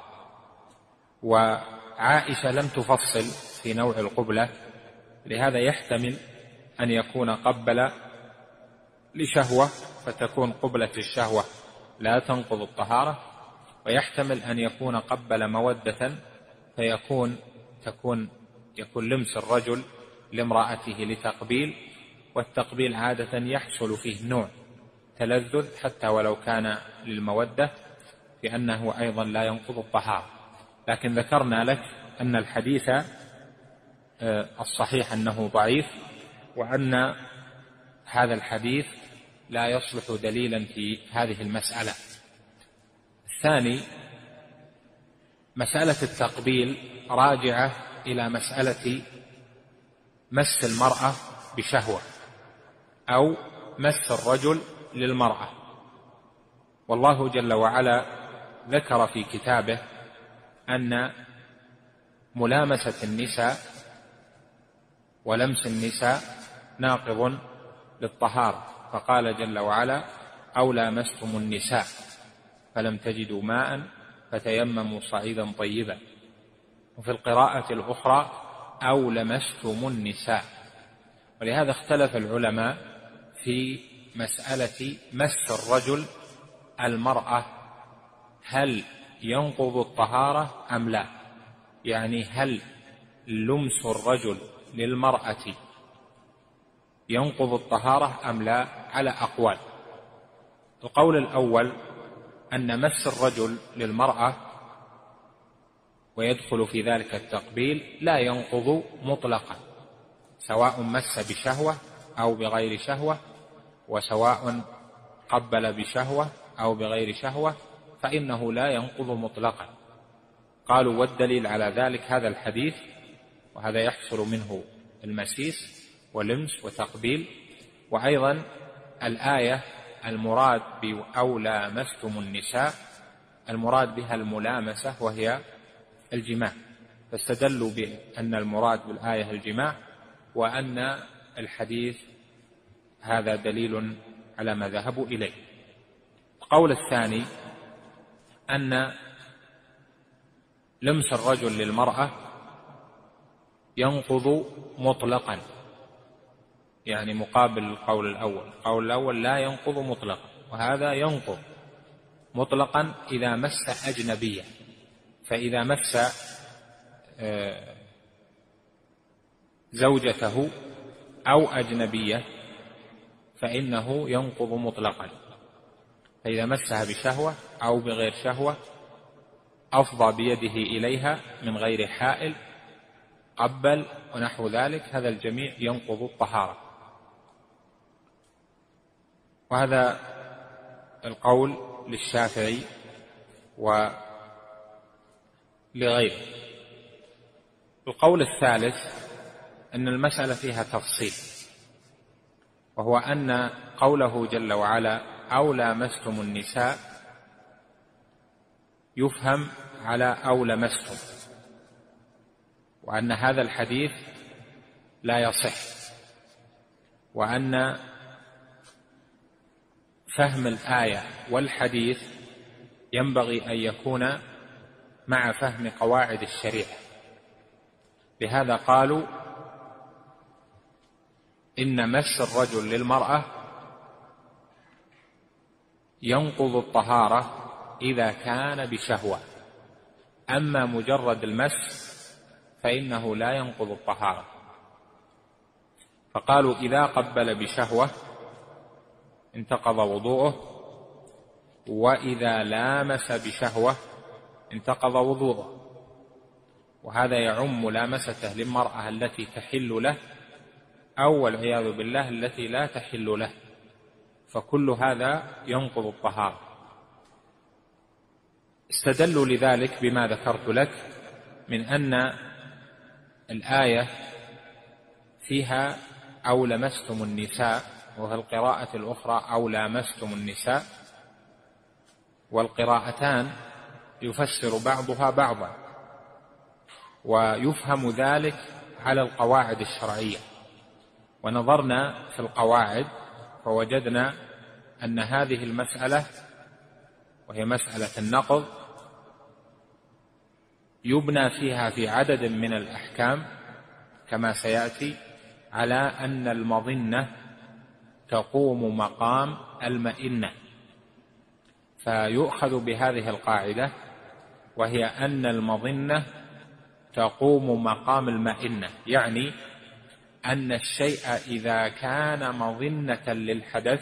وعائشة لم تفصل في نوع القبلة، لهذا يحتمل أن يكون قبل لشهوة فتكون قبلة الشهوة لا تنقض الطهارة، ويحتمل أن يكون قبل مودة فيكون لمس الرجل لامرأته لتقبيل، والتقبيل عادة يحصل فيه نوع تلذذ حتى ولو كان للمودة، لأنه أيضا لا ينقض الطهارة. لكن ذكرنا لك أن الحديث الصحيح أنه ضعيف، وأن هذا الحديث لا يصلح دليلا في هذه المسألة، الثاني مسألة التقبيل راجعة إلى مسألة مس المرأة بشهوة أو مس الرجل للمرأة. والله جل وعلا ذكر في كتابه أن ملامسة النساء ولمس النساء ناقض للطهارة، فقال جل وعلا: أو لامستم النساء فلم تجدوا ماء فتيمموا صعيدا طيبا. وفي القراءة الأخرى: أو لمستم النساء. ولهذا اختلف العلماء في مسألة مس الرجل المرأة، هل ينقض الطهارة أم لا؟ يعني هل لمس الرجل للمرأة ينقض الطهارة أم لا؟ على أقوال. القول الأول أن مس الرجل للمرأة ويدخل في ذلك التقبيل لا ينقض مطلقا، سواء مس بشهوة أو بغير شهوة، وسواء قبل بشهوة أو بغير شهوة، فإنه لا ينقض مطلقا. قالوا: والدليل على ذلك هذا الحديث، وهذا يحصل منه المسيس ولمس وتقبيل. وأيضا الآية المراد أو لامستم النساء المراد بها الملامسة وهي الجماع، فاستدلوا بأن المراد بالآية الجماع، وأن الحديث هذا دليل على ما ذهبوا إليه. القول الثاني أن لمس الرجل للمرأة ينقض مطلقا، يعني مقابل القول الأول. القول الأول لا ينقض مطلقا، وهذا ينقض مطلقا إذا مس أجنبية. فإذا مس زوجته أو أجنبية فإنه ينقض مطلقا. فإذا مسها بشهوة أو بغير شهوة، أفضى بيده إليها من غير حائل، قبل ونحو ذلك، هذا الجميع ينقض الطهارة. وهذا القول للشافعي ولغيره. القول الثالث أن المسألة فيها تفصيل، وهو أن قوله جل وعلا: أو لامستم النساء يفهم على أو لمستم، وأن هذا الحديث لا يصح، وأن فهم الآية والحديث ينبغي أن يكون مع فهم قواعد الشريعة. لهذا قالوا: إن مس الرجل للمرأة ينقض الطهارة إذا كان بشهوة، أما مجرد المس فإنه لا ينقض الطهارة. فقالوا: إذا قبل بشهوة انتقض وضوءه، وإذا لامس بشهوة انتقض وضوءه. وهذا يعم ملامسته للمرأة التي تحل له، أو والعياذ بالله التي لا تحل له، فكل هذا ينقض الطهارة. استدلوا لذلك بما ذكرت لك من أن الآية فيها أو لمستم النساء، وفي القراءة الأخرى أو لامستم النساء، والقراءتان يفسر بعضها بعضا، ويفهم ذلك على القواعد الشرعية. ونظرنا في القواعد فوجدنا أن هذه المسألة، وهي مسألة النقض، يبنى فيها في عدد من الأحكام كما سيأتي على أن المظنة تقوم مقام المئنة. فيؤخذ بهذه القاعدة، وهي أن المظنة تقوم مقام المئنة، يعني أن الشيء إذا كان مظنة للحدث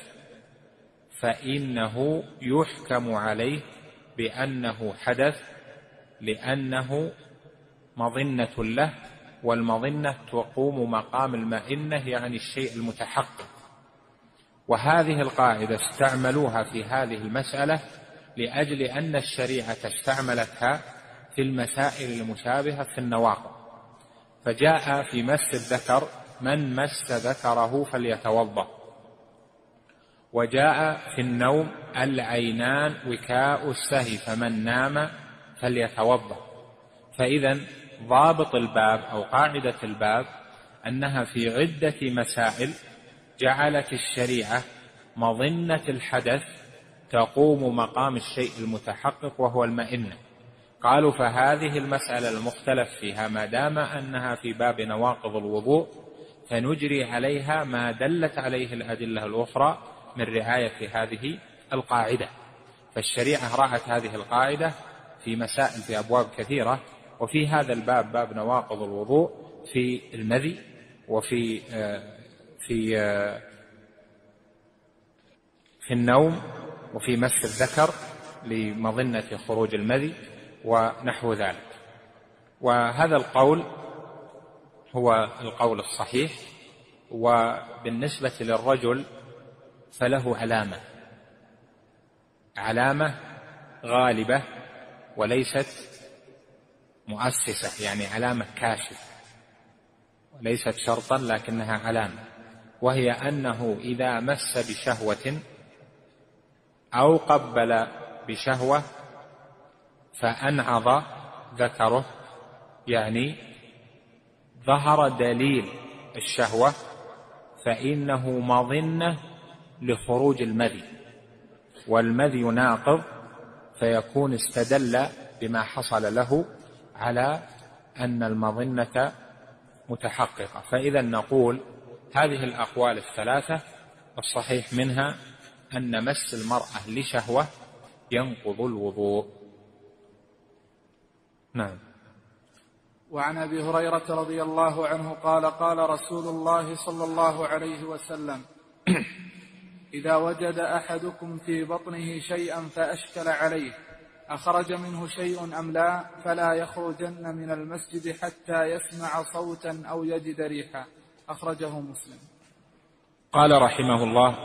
فإنه يحكم عليه بأنه حدث، لأنه مظنة له، والمظنة تقوم مقام المئنة، يعني الشيء المتحقق. وهذه القاعدة استعملوها في هذه المسألة لأجل أن الشريعة استعملتها في المسائل المشابهة في النواقض. فجاء في مس الذكر: من مس ذكره فليتوضأ. وجاء في النوم: العينان وكاء السهي فمن نام فليتوضأ. فإذا ضابط الباب أو قاعدة الباب أنها في عدة مسائل جعلت الشريعة مظنة الحدث تقوم مقام الشيء المتحقق وهو المئنة. قالوا: فهذه المسألة المختلف فيها ما دام أنها في باب نواقض الوضوء فنجري عليها ما دلت عليه الأدلة الأخرى من رعاية هذه القاعدة. فالشريعة رعت هذه القاعدة في مسائل في أبواب كثيرة، وفي هذا الباب باب نواقض الوضوء في المذي وفي في النوم وفي مس الذكر لمظنة خروج المذي ونحو ذلك. وهذا القول هو القول الصحيح. وبالنسبة للرجل فله علامة غالبة وليست مؤسسة، يعني علامة كاشفة وليست شرطا لكنها علامة، وهي أنه إذا مس بشهوة أو قبل بشهوة فأنعض ذكره، يعني ظهر دليل الشهوة، فإنه مظنة لخروج المذي، والمذي ناقض، فيكون استدل بما حصل له على أن المظنة متحققة. فإذا نقول هذه الأقوال الثلاثة الصحيح منها أن مس المرأة لشهوة ينقض الوضوء. نعم. وعن أبي هريرة رضي الله عنه قال: قال رسول الله صلى الله عليه وسلم: إذا وجد أحدكم في بطنه شيئا فأشكل عليه أخرج منه شيء أم لا فلا يخرجن من المسجد حتى يسمع صوتا أو يجد ريحا. أخرجه مسلم. قال رحمه الله: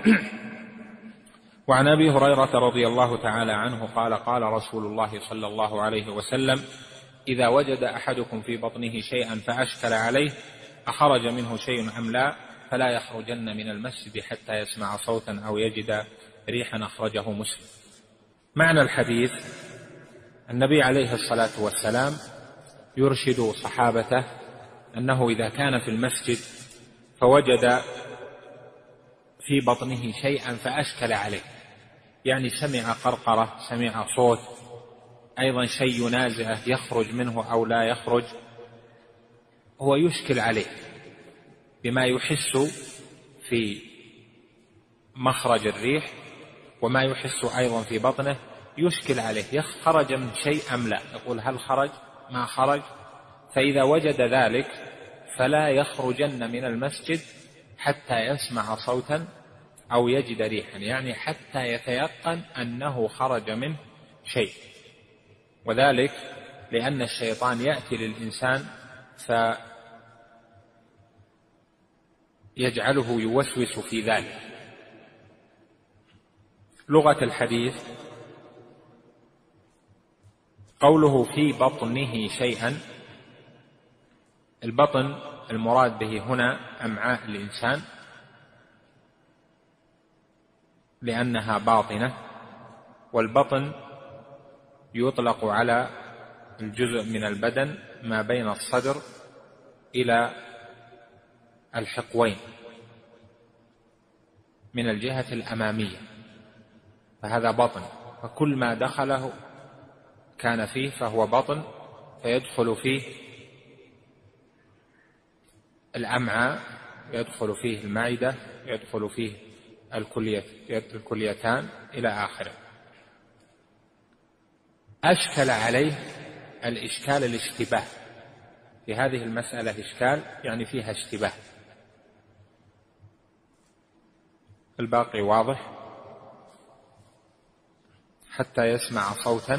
وعن أبي هريرة رضي الله تعالى عنه قال: قال رسول الله صلى الله عليه وسلم: إذا وجد أحدكم في بطنه شيئا فأشكل عليه أخرج منه شيء أم لا فلا يخرجن من المسجد حتى يسمع صوتا أو يجد ريحا. أخرجه مسلم. معنى الحديث: النبي عليه الصلاة والسلام يرشد صحابته أنه إذا كان في المسجد فوجد في بطنه شيئا فأشكل عليه، يعني سمع قرقرة، سمع صوت، أيضا شيء ينازعه يخرج منه أو لا يخرج، هو يشكل عليه بما يحس في مخرج الريح وما يحس أيضا في بطنه، يشكل عليه خرج من شيء أم لا، يقول هل خرج ما خرج. فإذا وجد ذلك فلا يخرجن من المسجد حتى يسمع صوتا أو يجد ريحا، يعني حتى يتيقن أنه خرج منه شيء. وذلك لأن الشيطان يأتي للإنسان فيجعله يوسوس في ذلك. لغة الحديث: قوله في بطنه شيئا، البطن المراد به هنا أمعاء الإنسان لأنها باطنة، والبطن يطلق على الجزء من البدن ما بين الصدر إلى الحقوين من الجهة الأمامية، فهذا بطن، فكل ما دخله كان فيه فهو بطن، فيدخل فيه الأمعاء، يدخل فيه المعدة، يدخل فيه الكليتان إلى آخره. أشكل عليه الإشكال الاشتباه، في هذه المسألة إشكال يعني فيها اشتباه. الباقي واضح. حتى يسمع صوتا،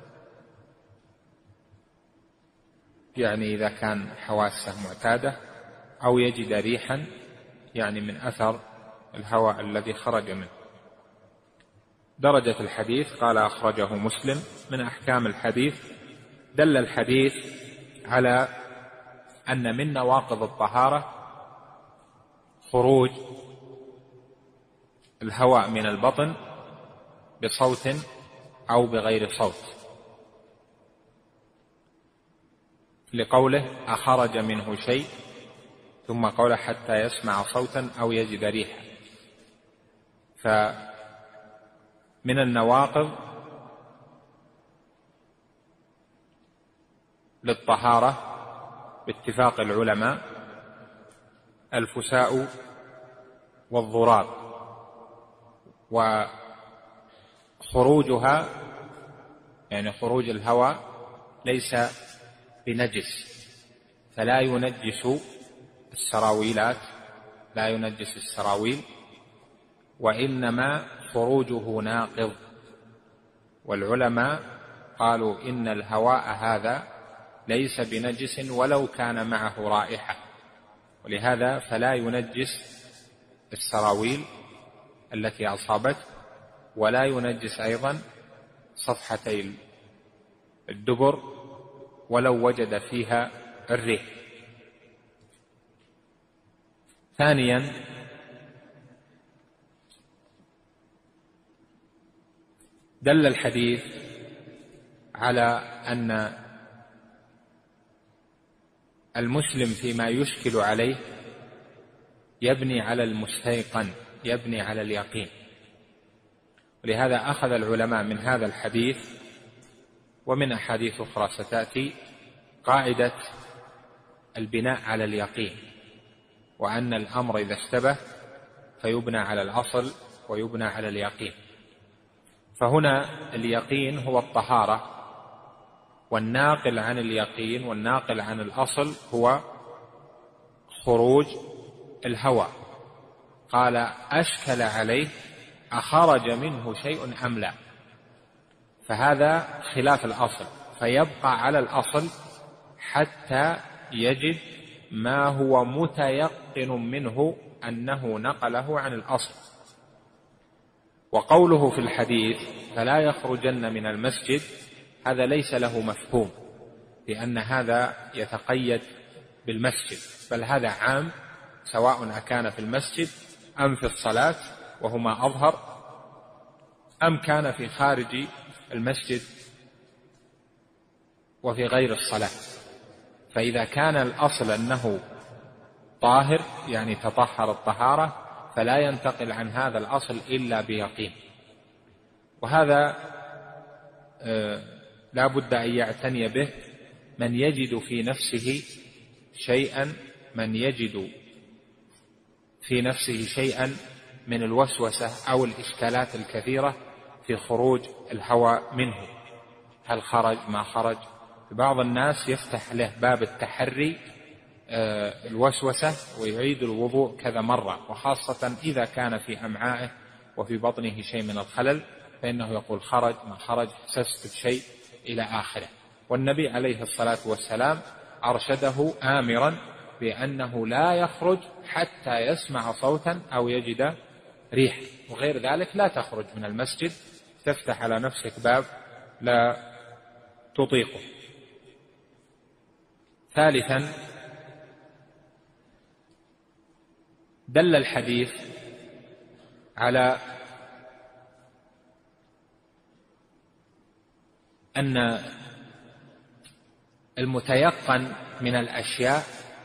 يعني إذا كان حواسه معتادة، أو يجد ريحا، يعني من أثر الهواء الذي خرج منه. درجة الحديث قال أخرجه مسلم. من أحكام الحديث: دل الحديث على أن من نواقض الطهارة خروج الهواء من البطن بصوت أو بغير صوت، لقوله أخرج منه شيء، ثم قوله حتى يسمع صوتا أو يجد ريحا. فمن النواقض للطهارة باتفاق العلماء الفساء والضراب، وخروجها يعني خروج الهواء ليس بنجس، فلا ينجس السراويلات، لا ينجس السراويل، وإنما خروجه ناقض. والعلماء قالوا إن الهواء هذا ليس بنجس ولو كان معه رائحة، ولهذا فلا ينجس السراويل التي أصابته، ولا ينجس أيضا صفحتي الدبر ولو وجد فيها الريح. ثانيا: دل الحديث على أن المسلم فيما يشكل عليه يبني على المستيقن، يبني على اليقين، ولهذا أخذ العلماء من هذا الحديث ومن أحاديث أخرى ستأتي قاعدة البناء على اليقين، وأن الأمر إذا اشتبه فيبنى على الأصل ويبنى على اليقين. فهنا اليقين هو الطهارة، والناقل عن اليقين والناقل عن الأصل هو خروج الهواء. قال أشكل عليه أخرج منه شيء أم لا، فهذا خلاف الأصل، فيبقى على الأصل حتى يجد ما هو متيقن منه أنه نقله عن الأصل. وقوله في الحديث فلا يخرجن من المسجد هذا ليس له مفهوم، لأن هذا يتقيد بالمسجد، بل هذا عام سواء أكان في المسجد أم في الصلاة وهما أظهر، أم كان في خارج المسجد وفي غير الصلاة. فإذا كان الأصل أنه طاهر يعني تطهر الطهارة، فلا ينتقل عن هذا الأصل إلا بيقين. وهذا لا بد أن يعتني به من يجد في نفسه شيئا من الوسوسة أو الإشكالات الكثيرة في خروج الهواء منه، هل خرج ما خرج. بعض الناس يفتح له باب التحري الوسوسة ويعيد الوضوء كذا مرة، وخاصة إذا كان في أمعائه وفي بطنه شيء من الخلل، فإنه يقول خرج ما خرج، حسست بشيء إلى آخره. والنبي عليه الصلاة والسلام أرشده آمرا بأنه لا يخرج حتى يسمع صوتا أو يجد ريح، وغير ذلك لا تخرج من المسجد، تفتح على نفسك باب لا تطيقه. ثالثا: دل الحديث على أن المتيقن من الأشياء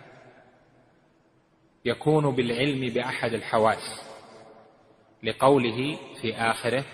يكون بالعلم بأحد الحواس، لقوله في آخره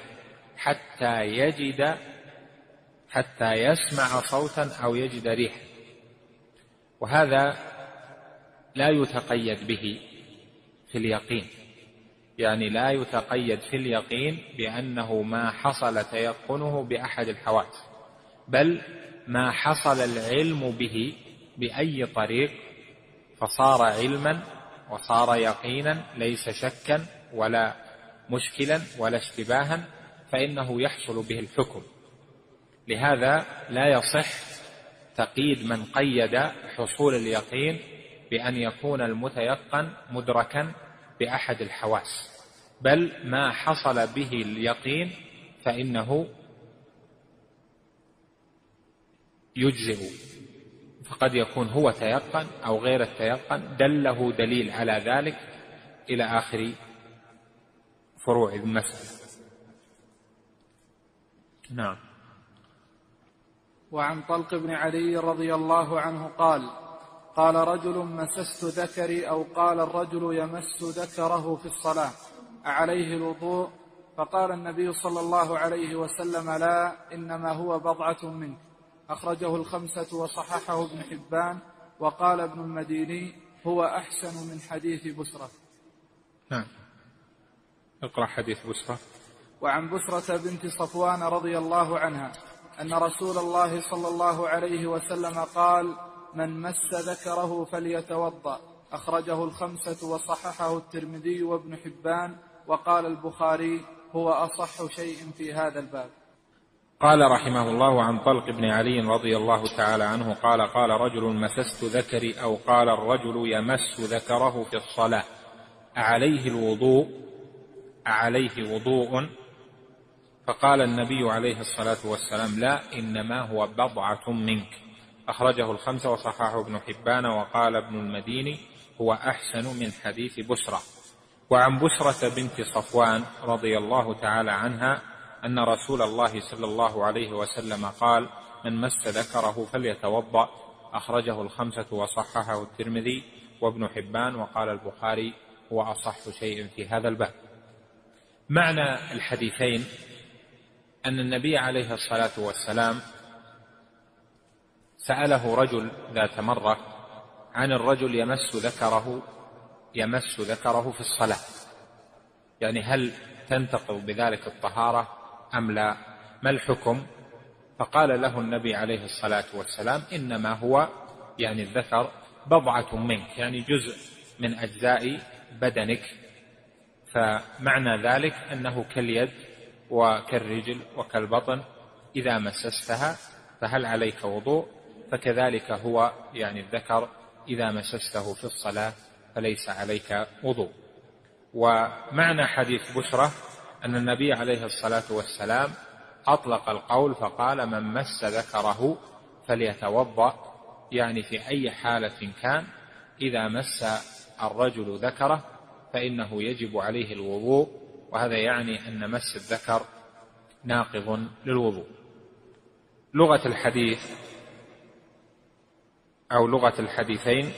حتى يسمع صوتا أو يجد ريحا. وهذا لا يتقيد به في اليقين، يعني لا يتقيد في اليقين بأنه ما حصل تيقنه بأحد الحواس، بل ما حصل العلم به بأي طريق فصار علما وصار يقينا، ليس شكا ولا مشكلا ولا اشتباها، فإنه يحصل به الحكم. لهذا لا يصح تقييد من قيد حصول اليقين بأن يكون المتيقن مدركا بأحد الحواس، بل ما حصل به اليقين فإنه يجزئ، فقد يكون هو تيقن أو غير التيقن دله دليل على ذلك إلى آخر فروع المسألة. نعم. وعن طلق بن علي رضي الله عنه قال: قال رجل: مسست ذكري، أو قال الرجل يمس ذكره في الصلاة، أعليه الوضوء؟ فقال النبي صلى الله عليه وسلم: لا، إنما هو بضعة منك. أخرجه الخمسة وصححه ابن حبان، وقال ابن المديني: هو أحسن من حديث بسرة. نعم. اقرأ حديث بسرة. وعن بسرة بنت صفوان رضي الله عنها أن رسول الله صلى الله عليه وسلم قال: من مس ذكره فليتوضأ. أخرجه الخمسة وصححه الترمذي وابن حبان، وقال البخاري: هو أصح شيء في هذا الباب. قال رحمه الله: عن طلق بن علي رضي الله تعالى عنه قال: قال رجل: مسست ذكري، أو قال الرجل يمس ذكره في الصلاة، أعليه الوضوء؟ أعليه وضوء؟ فقال النبي عليه الصلاة والسلام: لا، إنما هو بضعة منك. أخرجه الخمسة وصححه ابن حبان، وقال ابن المديني: هو أحسن من حديث بسرة. وعن بسرة بنت صفوان رضي الله تعالى عنها أن رسول الله صلى الله عليه وسلم قال: من مس ذكره فليتوضأ. أخرجه الخمسة وصححه الترمذي وابن حبان، وقال البخاري: هو أصح شيء في هذا الباب. معنى الحديثين أن النبي عليه الصلاة والسلام سأله رجل ذات مرة عن الرجل يمس ذكره في الصلاة، يعني هل تنتقض بذلك الطهارة أم لا؟ ما الحكم؟ فقال له النبي عليه الصلاة والسلام: إنما هو، يعني الذكر، بضعة منك، يعني جزء من أجزاء بدنك، فمعنى ذلك أنه كاليد وكالرجل وكالبطن، إذا مسستها فهل عليك وضوء؟ فكذلك هو، يعني الذكر، إذا مسسته في الصلاة فليس عليك وضوء. ومعنى حديث بشرة أن النبي عليه الصلاة والسلام أطلق القول فقال: من مس ذكره فليتوضأ، يعني في أي حالة كان إذا مس الرجل ذكره فإنه يجب عليه الوضوء، وهذا يعني أن مس الذكر ناقض للوضوء. لغة الحديث أو لغة الحديثين: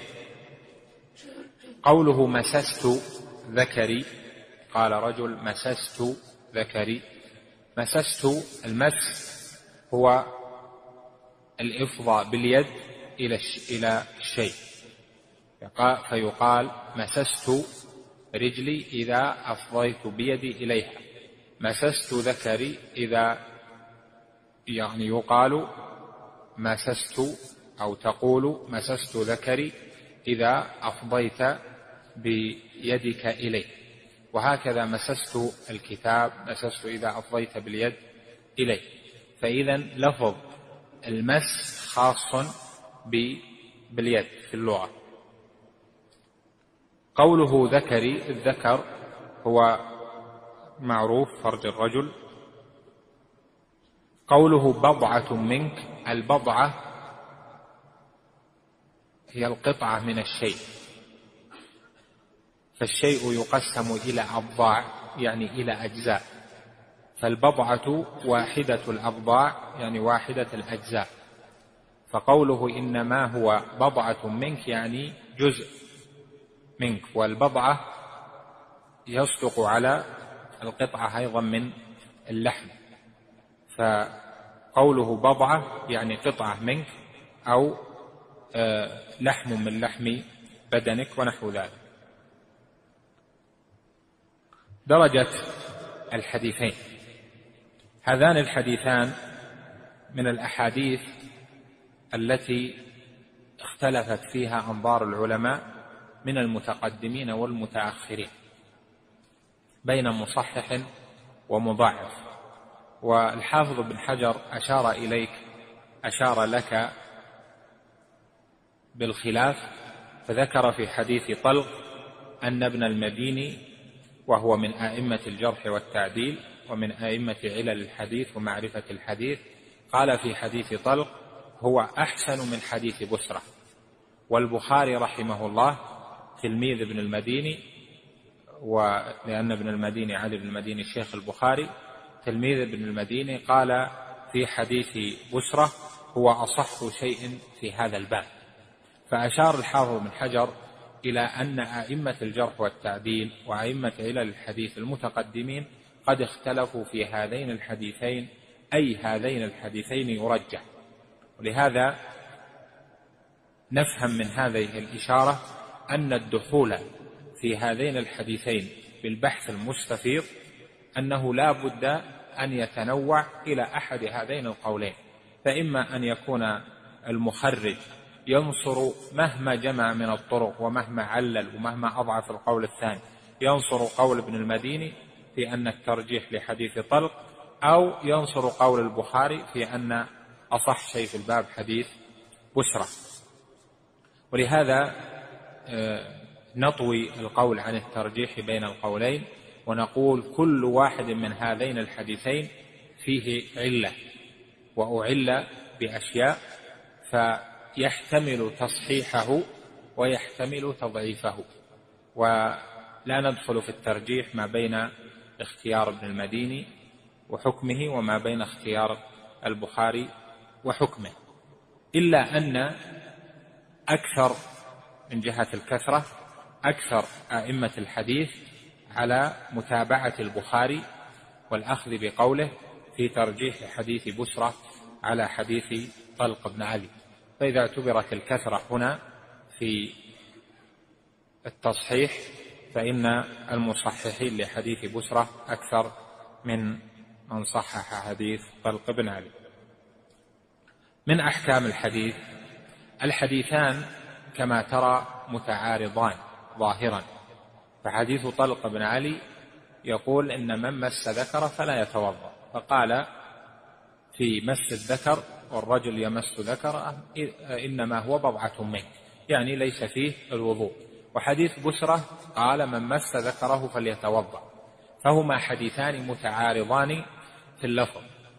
قوله مسست ذكري، قال رجل: مسست ذكري. مسست، المس هو الإفضاء باليد إلى الشيء، فيقال: مسست رجلي إذا أفضيت بيدي إليها. مسست ذكري إذا، يعني يقال مسست، أو تقول مسست ذكري إذا أفضيت بيدك إليه. وهكذا مسست الكتاب، مسست إذا أفضيت باليد إليه. فإذا لفظ المس خاص باليد في اللغة. قوله ذكري، الذكر هو معروف فرج الرجل. قوله بضعة منك، البضعة هي القطعة من الشيء، فالشيء يقسم إلى أضلاع، يعني إلى أجزاء، فالبضعة واحدة الأضلاع، يعني واحدة الأجزاء. فقوله إنما هو بضعة منك يعني جزء منك، والبضعة يصدق على القطعة أيضا من اللحم، فقوله بضعة يعني قطعة منك أو لحم من لحم بدنك ونحو ذلك. درجة الحديثين: هذان الحديثان من الأحاديث التي اختلفت فيها أنظار العلماء من المتقدمين والمتأخرين بين مصحح ومضاعف. والحافظ بن حجر أشار لك بالخلاف، فذكر في حديث طلق أن ابن المديني، وهو من أئمة الجرح والتعديل، ومن أئمة علل الحديث ومعرفة الحديث، قال في حديث طلق: هو أحسن من حديث بسرة. والبخاري رحمه الله تلميذ ابن المديني، ولأن ابن المديني علي بن المديني الشيخ البخاري تلميذ ابن المديني، قال في حديث بسرة: هو أصح شيء في هذا الباب. فأشار الحافظ بن حجر إلى أن أئمة الجرح والتعديل وأئمة علل الحديث المتقدمين قد اختلفوا في هذين الحديثين، أي هذين الحديثين يرجح. ولهذا نفهم من هذه الإشارة أن الدخول في هذين الحديثين بالبحث المستفيض أنه لا بد أن يتنوع إلى أحد هذين القولين، فإما أن يكون المخرج ينصر مهما جمع من الطرق ومهما علل ومهما أضعف القول الثاني، ينصر قول ابن المديني في أن الترجيح لحديث طلق، أو ينصر قول البخاري في أن أصح شيء في الباب حديث بسرة. ولهذا نطوي القول عن الترجيح بين القولين، ونقول كل واحد من هذين الحديثين فيه علة، وأعل بأشياء، فيحتمل تصحيحه ويحتمل تضعيفه. ولا ندخل في الترجيح ما بين اختيار ابن المديني وحكمه وما بين اختيار البخاري وحكمه، إلا أن أكثر من جهة الكثرة أكثر أئمة الحديث على متابعة البخاري والأخذ بقوله في ترجيح حديث بسرة على حديث طلق بن علي. فإذا اعتبرت الكثرة هنا في التصحيح فإن المصححين لحديث بسرة أكثر من صحح حديث طلق بن علي. من أحكام الحديث: الحديثان كما ترى متعارضان ظاهرا، فحديث طلق بن علي يقول إن من مس ذكر فلا يتوضأ، فقال في مس الذكر والرجل يمس ذكر إنما هو بضعة منك، يعني ليس فيه الوضوء. وحديث بسرة قال من مس ذكره فليتوضأ، فهما حديثان متعارضان في اللفظ.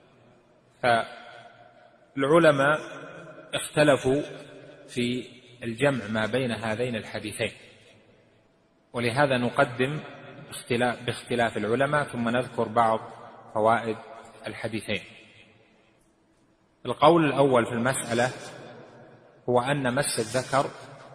فالعلماء اختلفوا في الجمع ما بين هذين الحديثين، ولهذا نقدم باختلاف العلماء ثم نذكر بعض فوائد الحديثين. القول الأول في المسألة هو أن مس الذكر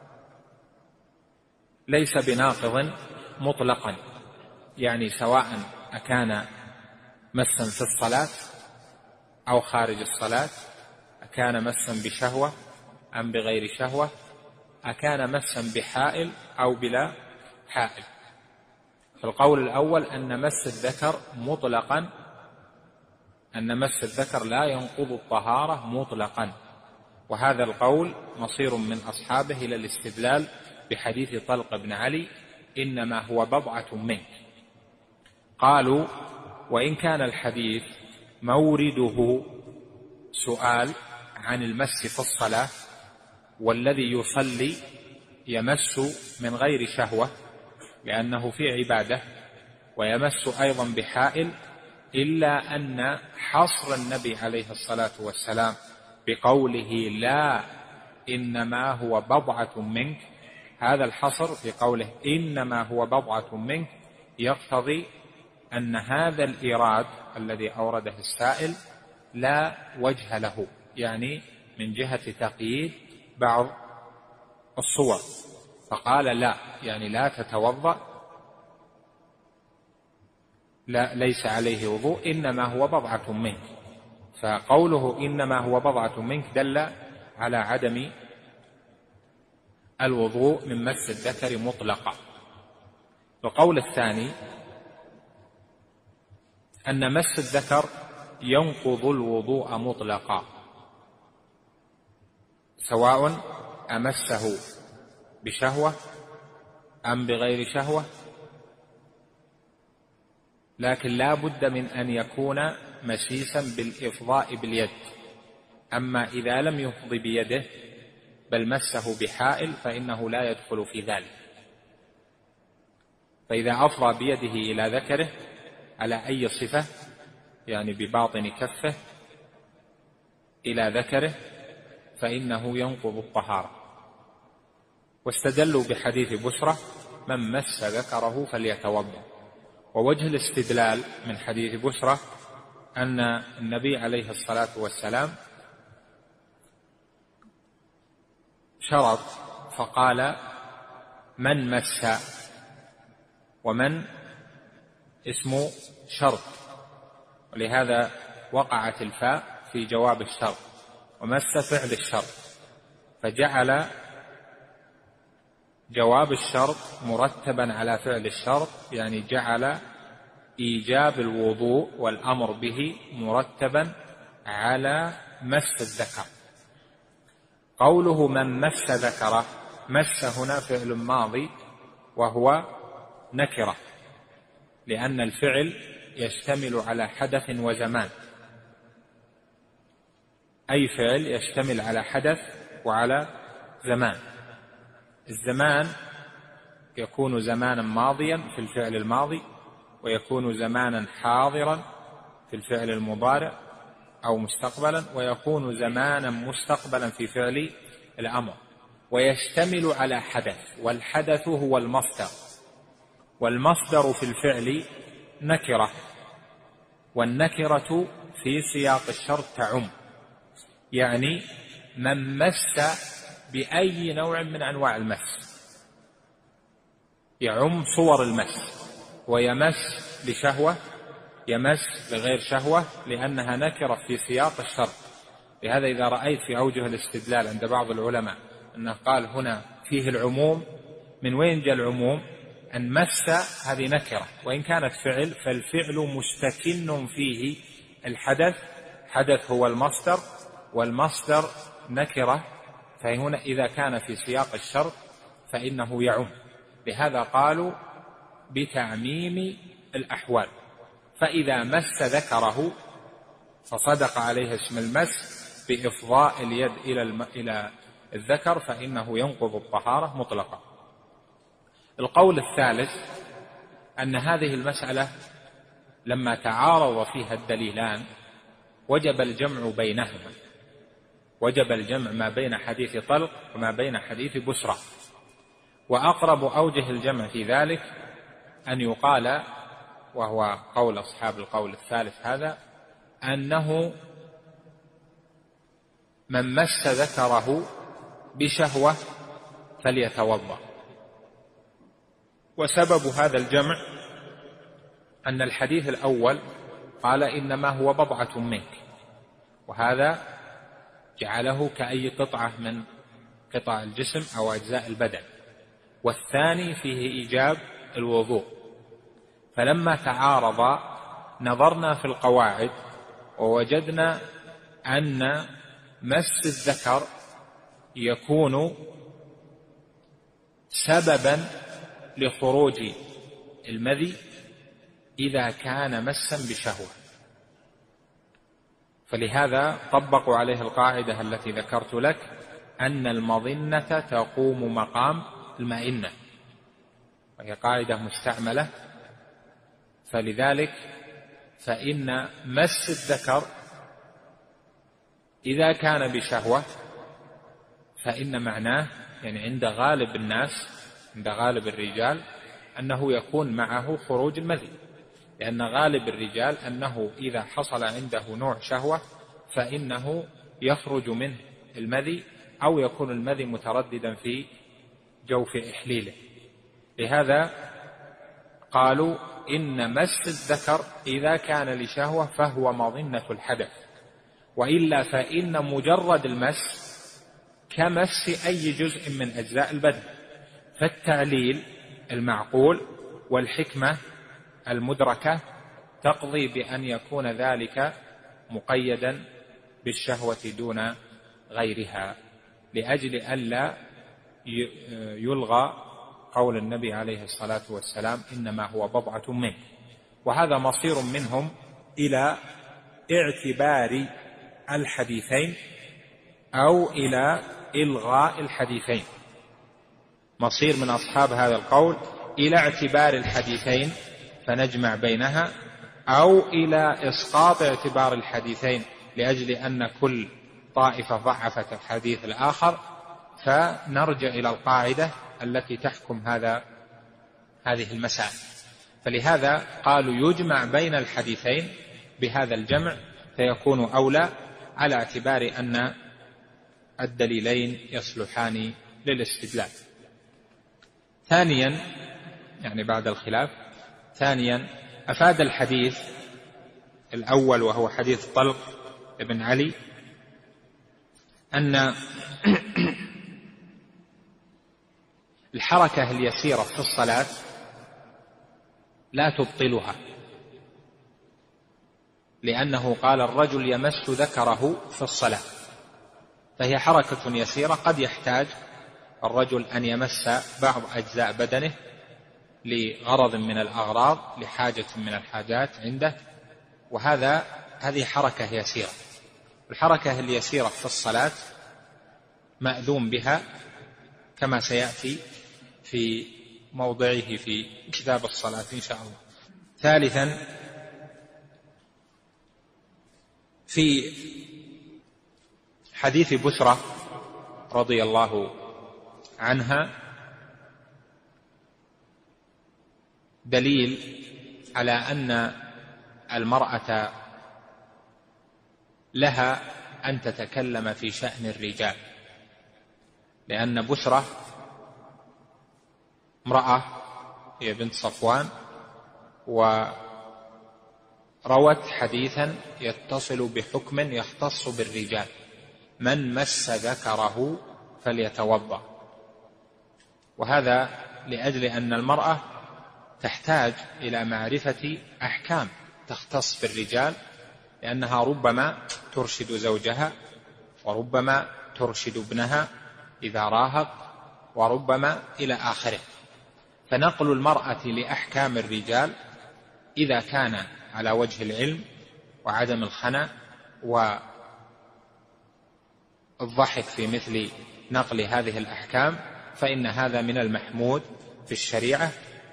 ليس بناقض مطلقا، يعني سواء أكان مسا في الصلاة أو خارج الصلاة، أكان مسا بشهوة أم بغير شهوة، أكان مسا بحائل أو بلا حائل. فالقول الأول أن مس الذكر مطلقا، أن مس الذكر لا ينقض الطهارة مطلقا، وهذا القول مصير من أصحابه إلى الاستدلال بحديث طلق بن علي إنما هو بضعة منك. قالوا وإن كان الحديث مورده سؤال عن المس في الصلاة، والذي يصلي يمس من غير شهوة لأنه في عبادة، ويمس أيضا بحائل، إلا أن حصر النبي عليه الصلاة والسلام بقوله لا إنما هو بضعة منك، هذا الحصر في قوله إنما هو بضعة منك يقتضي أن هذا الإيراد الذي أورده السائل لا وجه له، يعني من جهة تقييد بعض الصور، فقال لا يعني لا تتوضأ، لا ليس عليه وضوء، إنما هو بضعة منك. فقوله إنما هو بضعة منك دل على عدم الوضوء من مس الذكر مطلقا. القول الثاني أن مس الذكر ينقض الوضوء مطلقا، سواء أمسه بشهوة أم بغير شهوة، لكن لا بد من أن يكون مسيسا بالإفضاء باليد. أما إذا لم يفض بيده بل مسه بحائل فإنه لا يدخل في ذلك. فإذا أفضى بيده إلى ذكره على أي صفة يعني بباطن كفه إلى ذكره فإنه ينقض الطهارة. واستدلوا بحديث بشرى من مس ذكره فليتوضأ. ووجه الاستدلال من حديث بشرى أن النبي عليه الصلاة والسلام شرط فقال من مس، ومن اسم شرط، ولهذا وقعت الفاء في جواب الشرط، ومس فعل الشرط، فجعل جواب الشرط مرتبا على فعل الشرط، يعني جعل إيجاب الوضوء والأمر به مرتبا على مس الذكر. قوله من مس ذكره، مس هنا فعل ماضي وهو نكرة، لأن الفعل يشتمل على حدث وزمان، أي فعل يشتمل على حدث وعلى زمان. الزمان يكون زمانا ماضيا في الفعل الماضي، ويكون زمانا حاضرا في الفعل المضارع أو مستقبلا، ويكون زمانا مستقبلا في فعل الأمر، ويشتمل على حدث، والحدث هو المصدر، والمصدر في الفعل نكرة، والنكرة في سياق الشرط تعم، يعني من مس بأي نوع من أنواع المس، يعم صور المس، ويمس لشهوة، يمس لغير شهوة، لأنها نكرة في سياق الشرط. لهذا إذا رأيت في أوجه الاستدلال عند بعض العلماء أنه قال هنا فيه العموم، من وين جاء العموم؟ أن مس هذه نكرة، وإن كانت فعل فالفعل مستكن فيه الحدث، حدث هو المصدر، والمصدر نكرة، فهنا إذا كان في سياق الشرط فإنه يعم. لهذا قالوا بتعميم الأحوال. فإذا مس ذكره فصدق عليه اسم المس بإفضاء اليد إلى الذكر فإنه ينقض الطهارة مطلقا. القول الثالث أن هذه المسألة لما تعارض فيها الدليلان وجب الجمع بينهما، وجب الجمع ما بين حديث طلق وما بين حديث بشرى. وأقرب أوجه الجمع في ذلك أن يقال، وهو قول أصحاب القول الثالث هذا، أنه من مس ذكره بشهوة فليتوضأ. وسبب هذا الجمع أن الحديث الأول قال إنما هو بضعة منك، وهذا جعله كأي قطعة من قطع الجسم أو أجزاء البدن، والثاني فيه إيجاب الوضوء. فلما تعارض نظرنا في القواعد ووجدنا أن مس الذكر يكون سببا لخروج المذي إذا كان مسا بشهوة، فلهذا طبقوا عليه القاعدة التي ذكرت لك أن المظنة تقوم مقام المئنة، وهي قاعدة مستعملة. فلذلك فإن مس الذكر إذا كان بشهوة فإن معناه، يعني عند غالب الناس، عند غالب الرجال، أنه يكون معه خروج المذي، لأن غالب الرجال أنه إذا حصل عنده نوع شهوة فإنه يخرج منه المذي، أو يكون المذي مترددا في جوف إحليله. لهذا قالوا إن مس الذكر إذا كان لشهوة فهو مظنة الحدث، وإلا فإن مجرد المس كمس أي جزء من أجزاء البدن. فالتعليل المعقول والحكمة المدركة تقضي بأن يكون ذلك مقيدا بالشهوة دون غيرها، لأجل ألا يلغى قول النبي عليه الصلاة والسلام إنما هو بضعة منك. وهذا مصير منهم إلى اعتبار الحديثين أو إلى إلغاء الحديثين، مصير من أصحاب هذا القول إلى اعتبار الحديثين فنجمع بينها، أو إلى إسقاط اعتبار الحديثين لأجل أن كل طائفة ضعفت الحديث الآخر، فنرجع إلى القاعدة التي تحكم هذه المسائل. فلهذا قالوا يجمع بين الحديثين بهذا الجمع فيكون أولى، على اعتبار أن الدليلين يصلحان للاستدلال. ثانيا، يعني بعد الخلاف، ثانيا أفاد الحديث الأول وهو حديث طلق بن علي أن الحركة اليسيرة في الصلاة لا تبطلها، لأنه قال الرجل يمس ذكره في الصلاة، فهي حركة يسيرة قد يحتاج الرجل أن يمس بعض أجزاء بدنه لغرض من الأغراض، لحاجة من الحاجات عنده، هذه حركة يسيرة. الحركة اليسيرة في الصلاة مأذون بها كما سيأتي في موضعه في كتاب الصلاة إن شاء الله. ثالثا، في حديث بشرى رضي الله عنها دليل على أن المرأة لها أن تتكلم في شأن الرجال، لأن بشرى امرأة هي بنت صفوان، وروت حديثا يتصل بحكم يختص بالرجال: من مس ذكره فليتوضأ. وهذا لأجل أن المرأة تحتاج إلى معرفة أحكام تختص بالرجال، لأنها ربما ترشد زوجها، وربما ترشد ابنها إذا راهق، وربما إلى آخره. فنقل المرأة لأحكام الرجال إذا كان على وجه العلم وعدم الخنا والضحك في مثل نقل هذه الأحكام، فإن هذا من المحمود في الشريعة.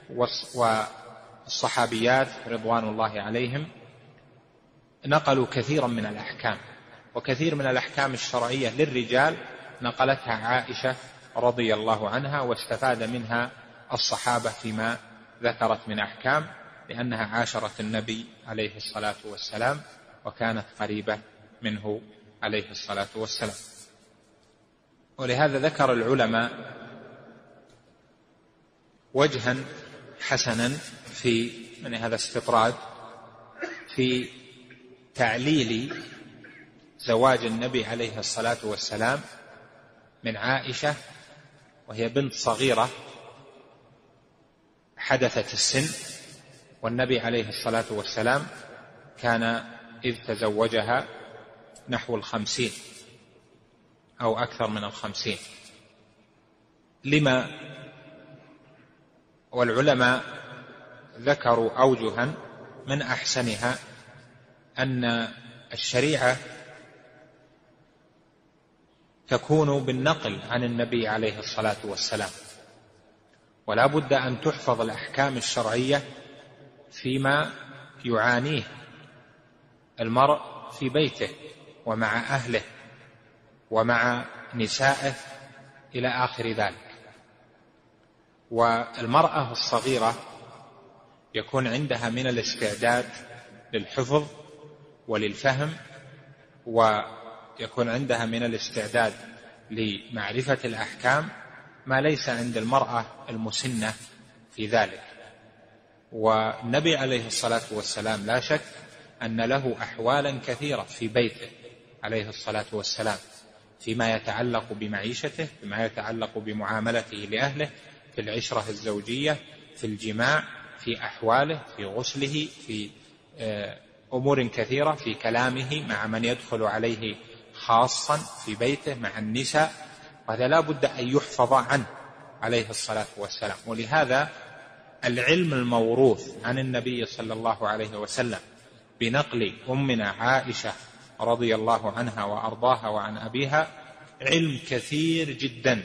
والصحابيات رضوان الله عليهم نقلوا كثيرا من الأحكام، وكثير من الأحكام الشرعية للرجال نقلتها عائشة رضي الله عنها، واستفاد منها الصحابة فيما ذكرت من أحكام، لأنها عاشرت النبي عليه الصلاة والسلام وكانت قريبة منه عليه الصلاة والسلام. ولهذا ذكر العلماء وجها حسنا في من هذا استطراد في تعليل زواج النبي عليه الصلاة والسلام من عائشة وهي بنت صغيرة حدثت السن، والنبي عليه الصلاة والسلام كان إذ تزوجها نحو 50 أو أكثر من 50. لما؟ والعلماء ذكروا أوجها من أحسنها أن الشريعة تكون بالنقل عن النبي عليه الصلاة والسلام، ولا بد أن تحفظ الأحكام الشرعية فيما يعانيه المرء في بيته ومع أهله ومع نسائه إلى آخر ذلك. والمرأة الصغيرة يكون عندها من الاستعداد للحفظ وللفهم، ويكون عندها من الاستعداد لمعرفة الأحكام ما ليس عند المرأة المسنة في ذلك. والنبي عليه الصلاة والسلام لا شك أن له أحوالا كثيرة في بيته عليه الصلاة والسلام، فيما يتعلق بمعيشته، فيما يتعلق بمعاملته لأهله، في العشرة الزوجية، في الجماع، في أحواله، في غسله، في أمور كثيرة، في كلامه مع من يدخل عليه خاصا في بيته مع النساء، وهذا لا بد أن يحفظ عنه عليه الصلاة والسلام. ولهذا العلم الموروث عن النبي صلى الله عليه وسلم بنقل أمنا عائشة رضي الله عنها وأرضاها وعن أبيها علم كثير جدا،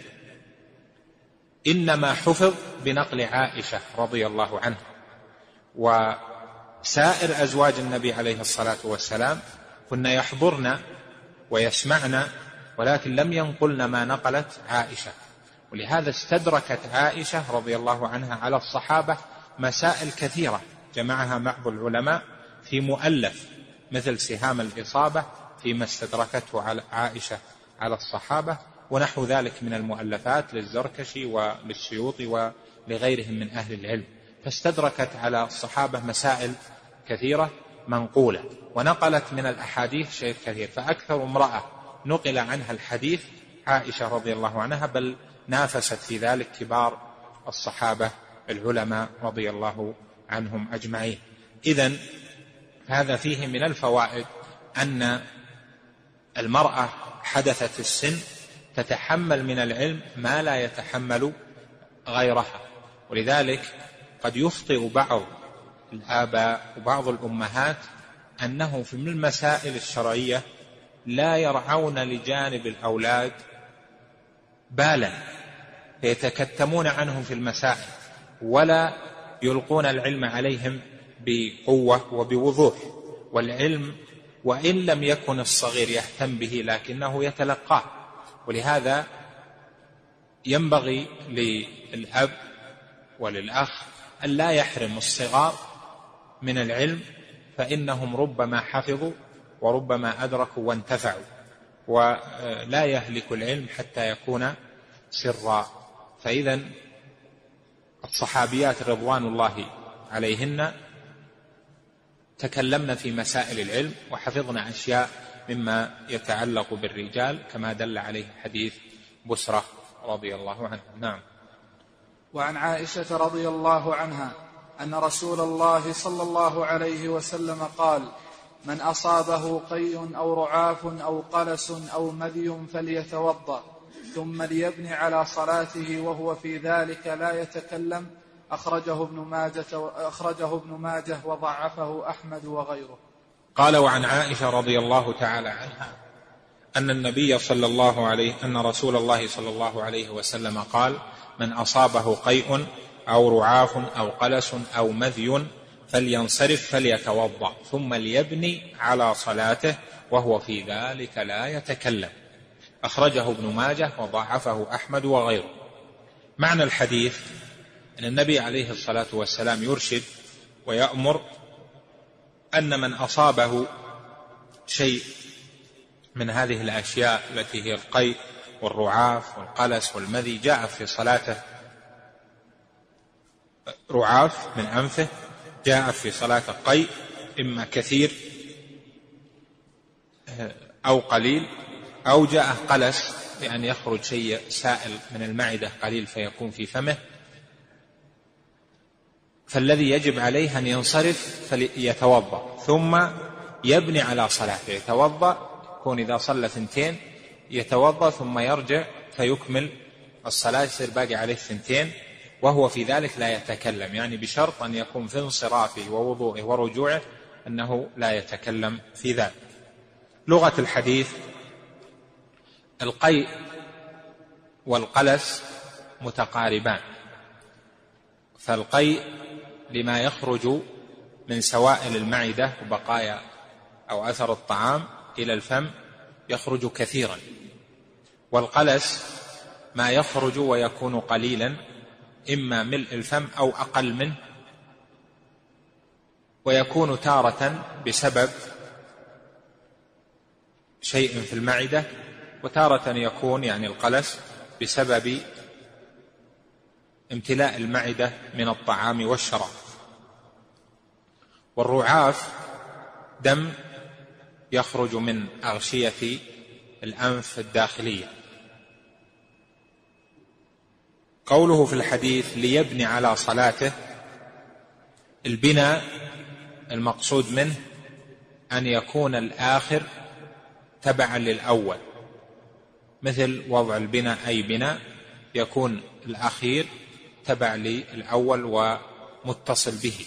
إنما حفظ بنقل عائشة رضي الله عنها. سائر أزواج النبي عليه الصلاة والسلام كن يحضرن ويسمعن، ولكن لم ينقلن ما نقلت عائشة. ولهذا استدركت عائشة رضي الله عنها على الصحابة مسائل كثيرة جمعها بعض العلماء في مؤلف مثل سهام الإصابة فيما استدركته على عائشة على الصحابة، ونحو ذلك من المؤلفات للزركشي وللسيوطي ولغيرهم من أهل العلم. فاستدركت على الصحابة مسائل كثيرة منقولة، ونقلت من الأحاديث شيء كثير. فأكثر امرأة نقل عنها الحديث عائشة رضي الله عنها، بل نافست في ذلك كبار الصحابة العلماء رضي الله عنهم أجمعين. إذن هذا فيه من الفوائد أن المرأة حدثت السن تتحمل من العلم ما لا يتحمل غيرها، ولذلك قد يخطئ بعض الآباء وبعض الأمهات أنه في من المسائل الشرعية لا يرعون لجانب الأولاد بالا، فيتكتمون عنهم في المسائل ولا يلقون العلم عليهم بقوة وبوضوح. والعلم وإن لم يكن الصغير يهتم به لكنه يتلقاه، ولهذا ينبغي للأب وللأخ أن لا يحرم الصغار من العلم، فإنهم ربما حفظوا وربما أدركوا وانتفعوا، ولا يهلك العلم حتى يكون سرا. فإذا الصحابيات رضوان الله عليهن تكلمن في مسائل العلم وحفظن أشياء مما يتعلق بالرجال كما دل عليه حديث بسرة رضي الله عنها. نعم. وعن عائشة رضي الله عنها أن رسول الله صلى الله عليه وسلم قال: من أصابه قيء أو رعاف أو قلس أو مذي فليتوضأ ثم ليبني على صلاته وهو في ذلك لا يتكلم. أخرجه ابن ماجه وضعفه أحمد وغيره. قال: وعن عائشة رضي الله تعالى عنها أن رسول الله صلى الله عليه وسلم قال: من أصابه قيء أو رعاف أو قلس أو مذي فلينصرف فليتوضأ ثم ليبني على صلاته وهو في ذلك لا يتكلم. أخرجه ابن ماجه وضعفه أحمد وغيره. معنى الحديث أن النبي عليه الصلاة والسلام يرشد ويأمر أن من أصابه شيء من هذه الأشياء التي هي القيء والرعاف والقلس والمذي، جاء في صلاته رعاف من أنفه، جاء في صلاته قيء إما كثير أو قليل، أو جاء قلس بأن يخرج شيء سائل من المعدة قليل فيكون في فمه، فالذي يجب عليه أن ينصرف فليتوضأ ثم يبني على صلاته. يتوضأ، يكون إذا صلى 2 يتوضأ ثم يرجع فيكمل الصلاة، يصير باقي عليه 2 وهو في ذلك لا يتكلم، يعني بشرط أن يكون في انصرافه ووضوءه ورجوعه أنه لا يتكلم في ذلك. لغة الحديث: القيء والقلس متقاربان، فالقيء لما يخرج من سوائل المعدة وبقايا أو أثر الطعام إلى الفم يخرج كثيرا، والقلس ما يخرج ويكون قليلا، إما ملء الفم أو أقل منه، ويكون تارة بسبب شيء في المعدة، وتارة يكون يعني القلس بسبب امتلاء المعدة من الطعام والشراب. والرعاف دم يخرج من أغشية الأنف الداخلية. قوله في الحديث ليبني على صلاته، البناء المقصود منه أن يكون الآخر تبعا للأول، مثل وضع البناء، أي بناء يكون الأخير تبع للأول ومتصل به.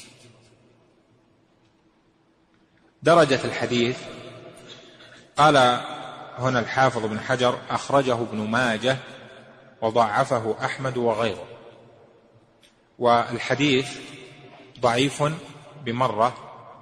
درجة الحديث قال هنا الحافظ ابن حجر: أخرجه ابن ماجه وضعفه أحمد وغيره. والحديث ضعيف بمرة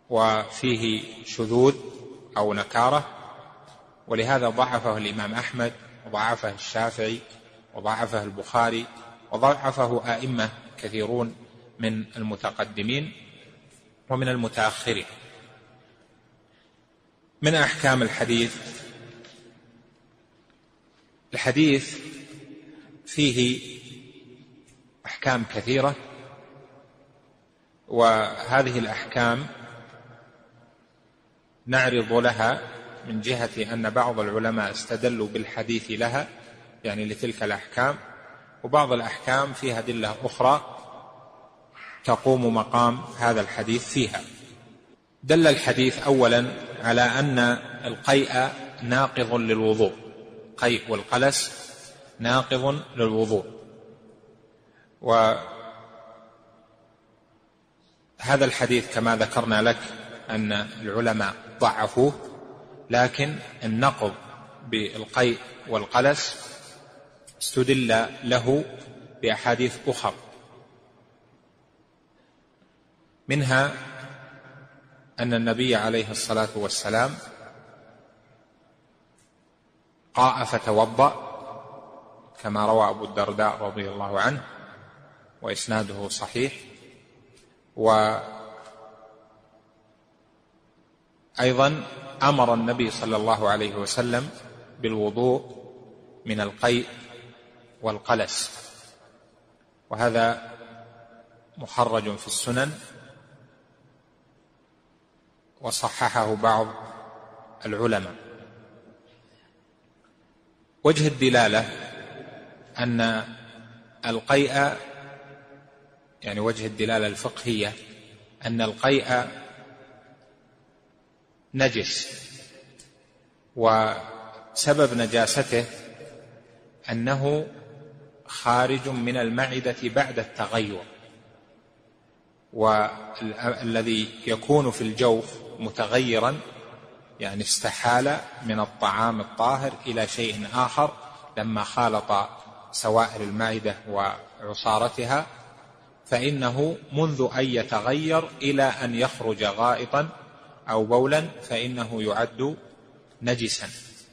وفيه شذوذ أو نكارة، ولهذا ضعفه الإمام أحمد وضعفه الشافعي وضعفه البخاري وضعفه أئمة كثيرون من المتقدمين ومن المتأخرين. من أحكام الحديث فيه أحكام كثيرة، وهذه الأحكام نعرض لها من جهة أن بعض العلماء استدلوا بالحديث لها، يعني لتلك الأحكام، وبعض الأحكام فيها أدلة أخرى تقوم مقام هذا الحديث فيها. دل الحديث أولا على أن القيء ناقض للوضوء، قيء والقلس ناقض للوضوء، وهذا الحديث كما ذكرنا لك أن العلماء ضعفوه، لكن النقض بالقيء والقلس استدل له بأحاديث أخرى، منها أن النبي عليه الصلاة والسلام قاء فتوضأ كما روى أبو الدرداء رضي الله عنه وإسناده صحيح، وأيضا أمر النبي صلى الله عليه وسلم بالوضوء من القيء والقلس، وهذا محرج في السنن وصححه بعض العلماء. وجه الدلالة أن القيء، يعني وجه الدلالة الفقهية أن القيء نجس، وسبب نجاسته أنه خارج من المعدة بعد التغير، والذي يكون في الجوف متغيرا يعني استحال من الطعام الطاهر إلى شيء آخر لما خالط سوائل المعدة وعصارتها، فإنه منذ أن يتغير إلى أن يخرج غائطا أو بولا فإنه يعد نجسا.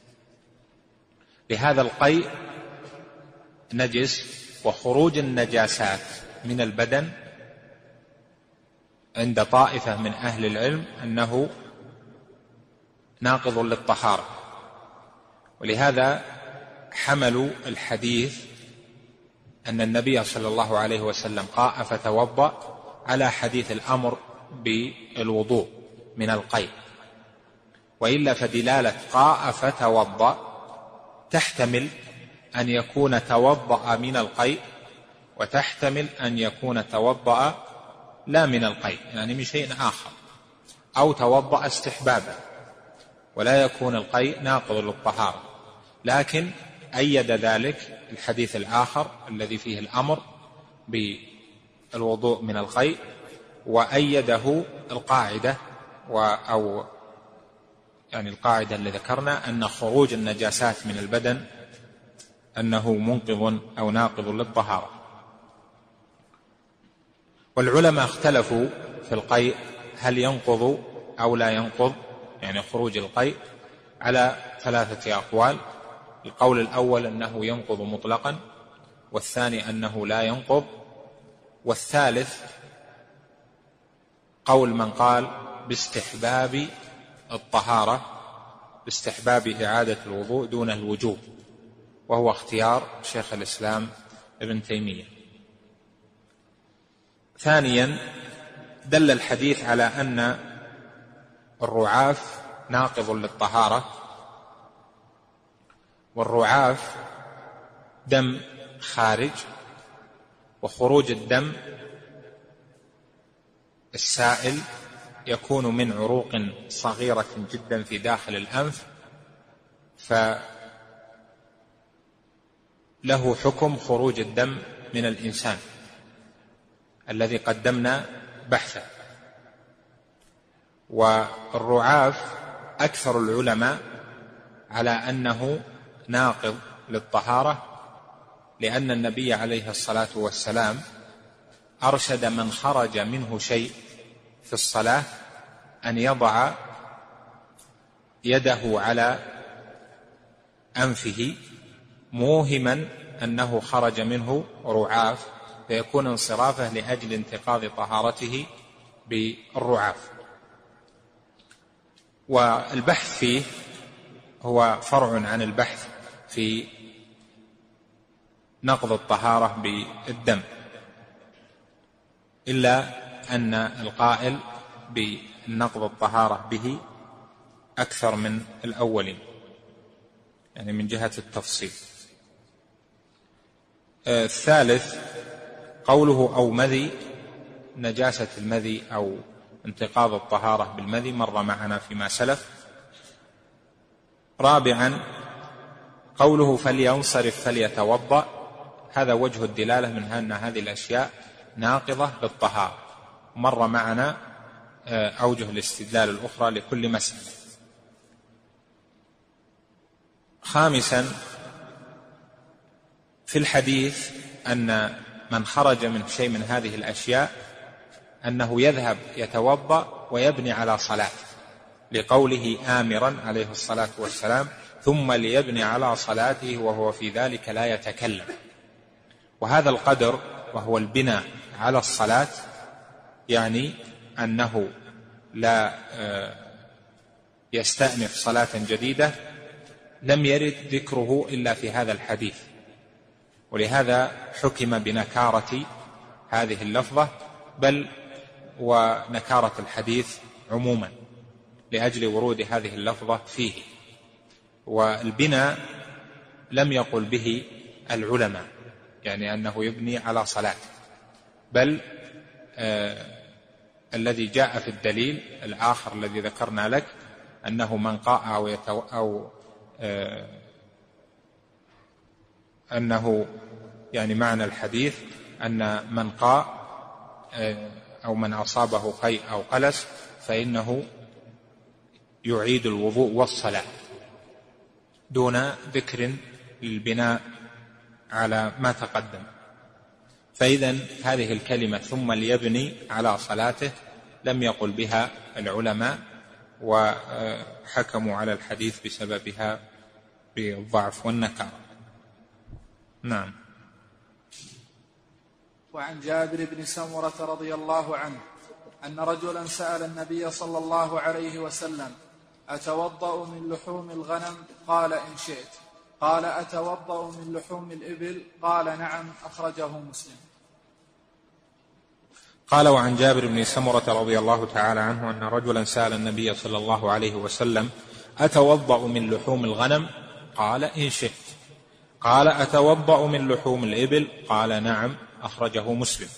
لهذا القيء نجس، وخروج النجاسات من البدن عند طائفة من أهل العلم أنه ناقض للطهارة، ولهذا حملوا الحديث أن النبي صلى الله عليه وسلم قاء فتوضأ على حديث الأمر بالوضوء من القيء، وإلا فدلالة قاء فتوضأ تحتمل أن يكون توضأ من القيء، وتحتمل أن يكون توضأ لا من القيء يعني من شيء آخر، أو توضأ استحبابا ولا يكون القيء ناقض للطهارة. لكن أيد ذلك الحديث الآخر الذي فيه الأمر بالوضوء من القيء، وأيده القاعدة أو يعني القاعدة اللي ذكرنا أن خروج النجاسات من البدن أنه منقض أو ناقض للطهارة. والعلماء اختلفوا في القيء هل ينقض أو لا ينقض، يعني خروج القيء على 3 أقوال. القول الأول أنه ينقض مطلقا، والثاني أنه لا ينقض، والثالث قول من قال باستحباب الطهارة، باستحباب إعادة الوضوء دون الوجوب، وهو اختيار شيخ الإسلام ابن تيمية. ثانيا دل الحديث على أن الرعاف ناقض للطهارة، والرعاف دم خارج، وخروج الدم السائل يكون من عروق صغيرة جدا في داخل الأنف، فله حكم خروج الدم من الإنسان الذي قدمنا بحثه. والرعاف أكثر العلماء على أنه ناقض للطهارة، لأن النبي عليه الصلاة والسلام أرشد من خرج منه شيء في الصلاة أن يضع يده على أنفه موهما أنه خرج منه رعاف، فيكون انصرافه لأجل انتقاض طهارته بالرعاف. والبحث فيه هو فرع عن البحث في نقض الطهارة بالدم، إلا أن القائل بنقض الطهارة به أكثر من الأولين، يعني من جهة التفصيل. الثالث قوله أو مذي، نجاسة المذي أو انتقاض الطهارة بالمذي مر معنا فيما سلف. رابعا قوله فلينصرف فليتوضأ، هذا وجه الدلالة من أن هذه الأشياء ناقضة للطهارة، مر معنا أوجه الاستدلال الأخرى لكل مسألة. خامسا في الحديث أن من خرج من شيء من هذه الأشياء أنه يذهب يتوضأ ويبني على صلاة، لقوله آمرا عليه الصلاة والسلام ثم ليبني على صلاته وهو في ذلك لا يتكلم. وهذا القدر وهو البناء على الصلاة يعني أنه لا يستأنف صلاة جديدة، لم يرد ذكره إلا في هذا الحديث، ولهذا حكم بنكارة هذه اللفظة بل ونكارة الحديث عموما لأجل ورود هذه اللفظة فيه. والبناء لم يقل به العلماء، يعني أنه يبني على صلاة، بل الذي جاء في الدليل الآخر الذي ذكرنا لك أنه من قاء أو أنه يعني معنى الحديث أن من قاء أو من أصابه قيء أو قلس فإنه يعيد الوضوء والصلاة، دون ذكر البناء على ما تقدم. فإذن هذه الكلمة ثم ليبني على صلاته لم يقل بها العلماء، وحكموا على الحديث بسببها بالضعف والنكارة. نعم. وعن جابر بن سمرة رضي الله عنه أن رجلا سأل النبي صلى الله عليه وسلم: أتوضأ من لحوم الغنم؟ قال: إن شئت. قال: أتوضأ من لحوم الإبل؟ قال: نعم. أخرجه مسلم. قال: وعن جابر بن سمرة رضي الله تعالى عنه أن رجلا سأل النبي صلى الله عليه وسلم: أتوضأ من لحوم الغنم؟ قال: إن شئت. قال: أتوضأ من لحوم الإبل؟ قال: نعم. أخرجه مسلم.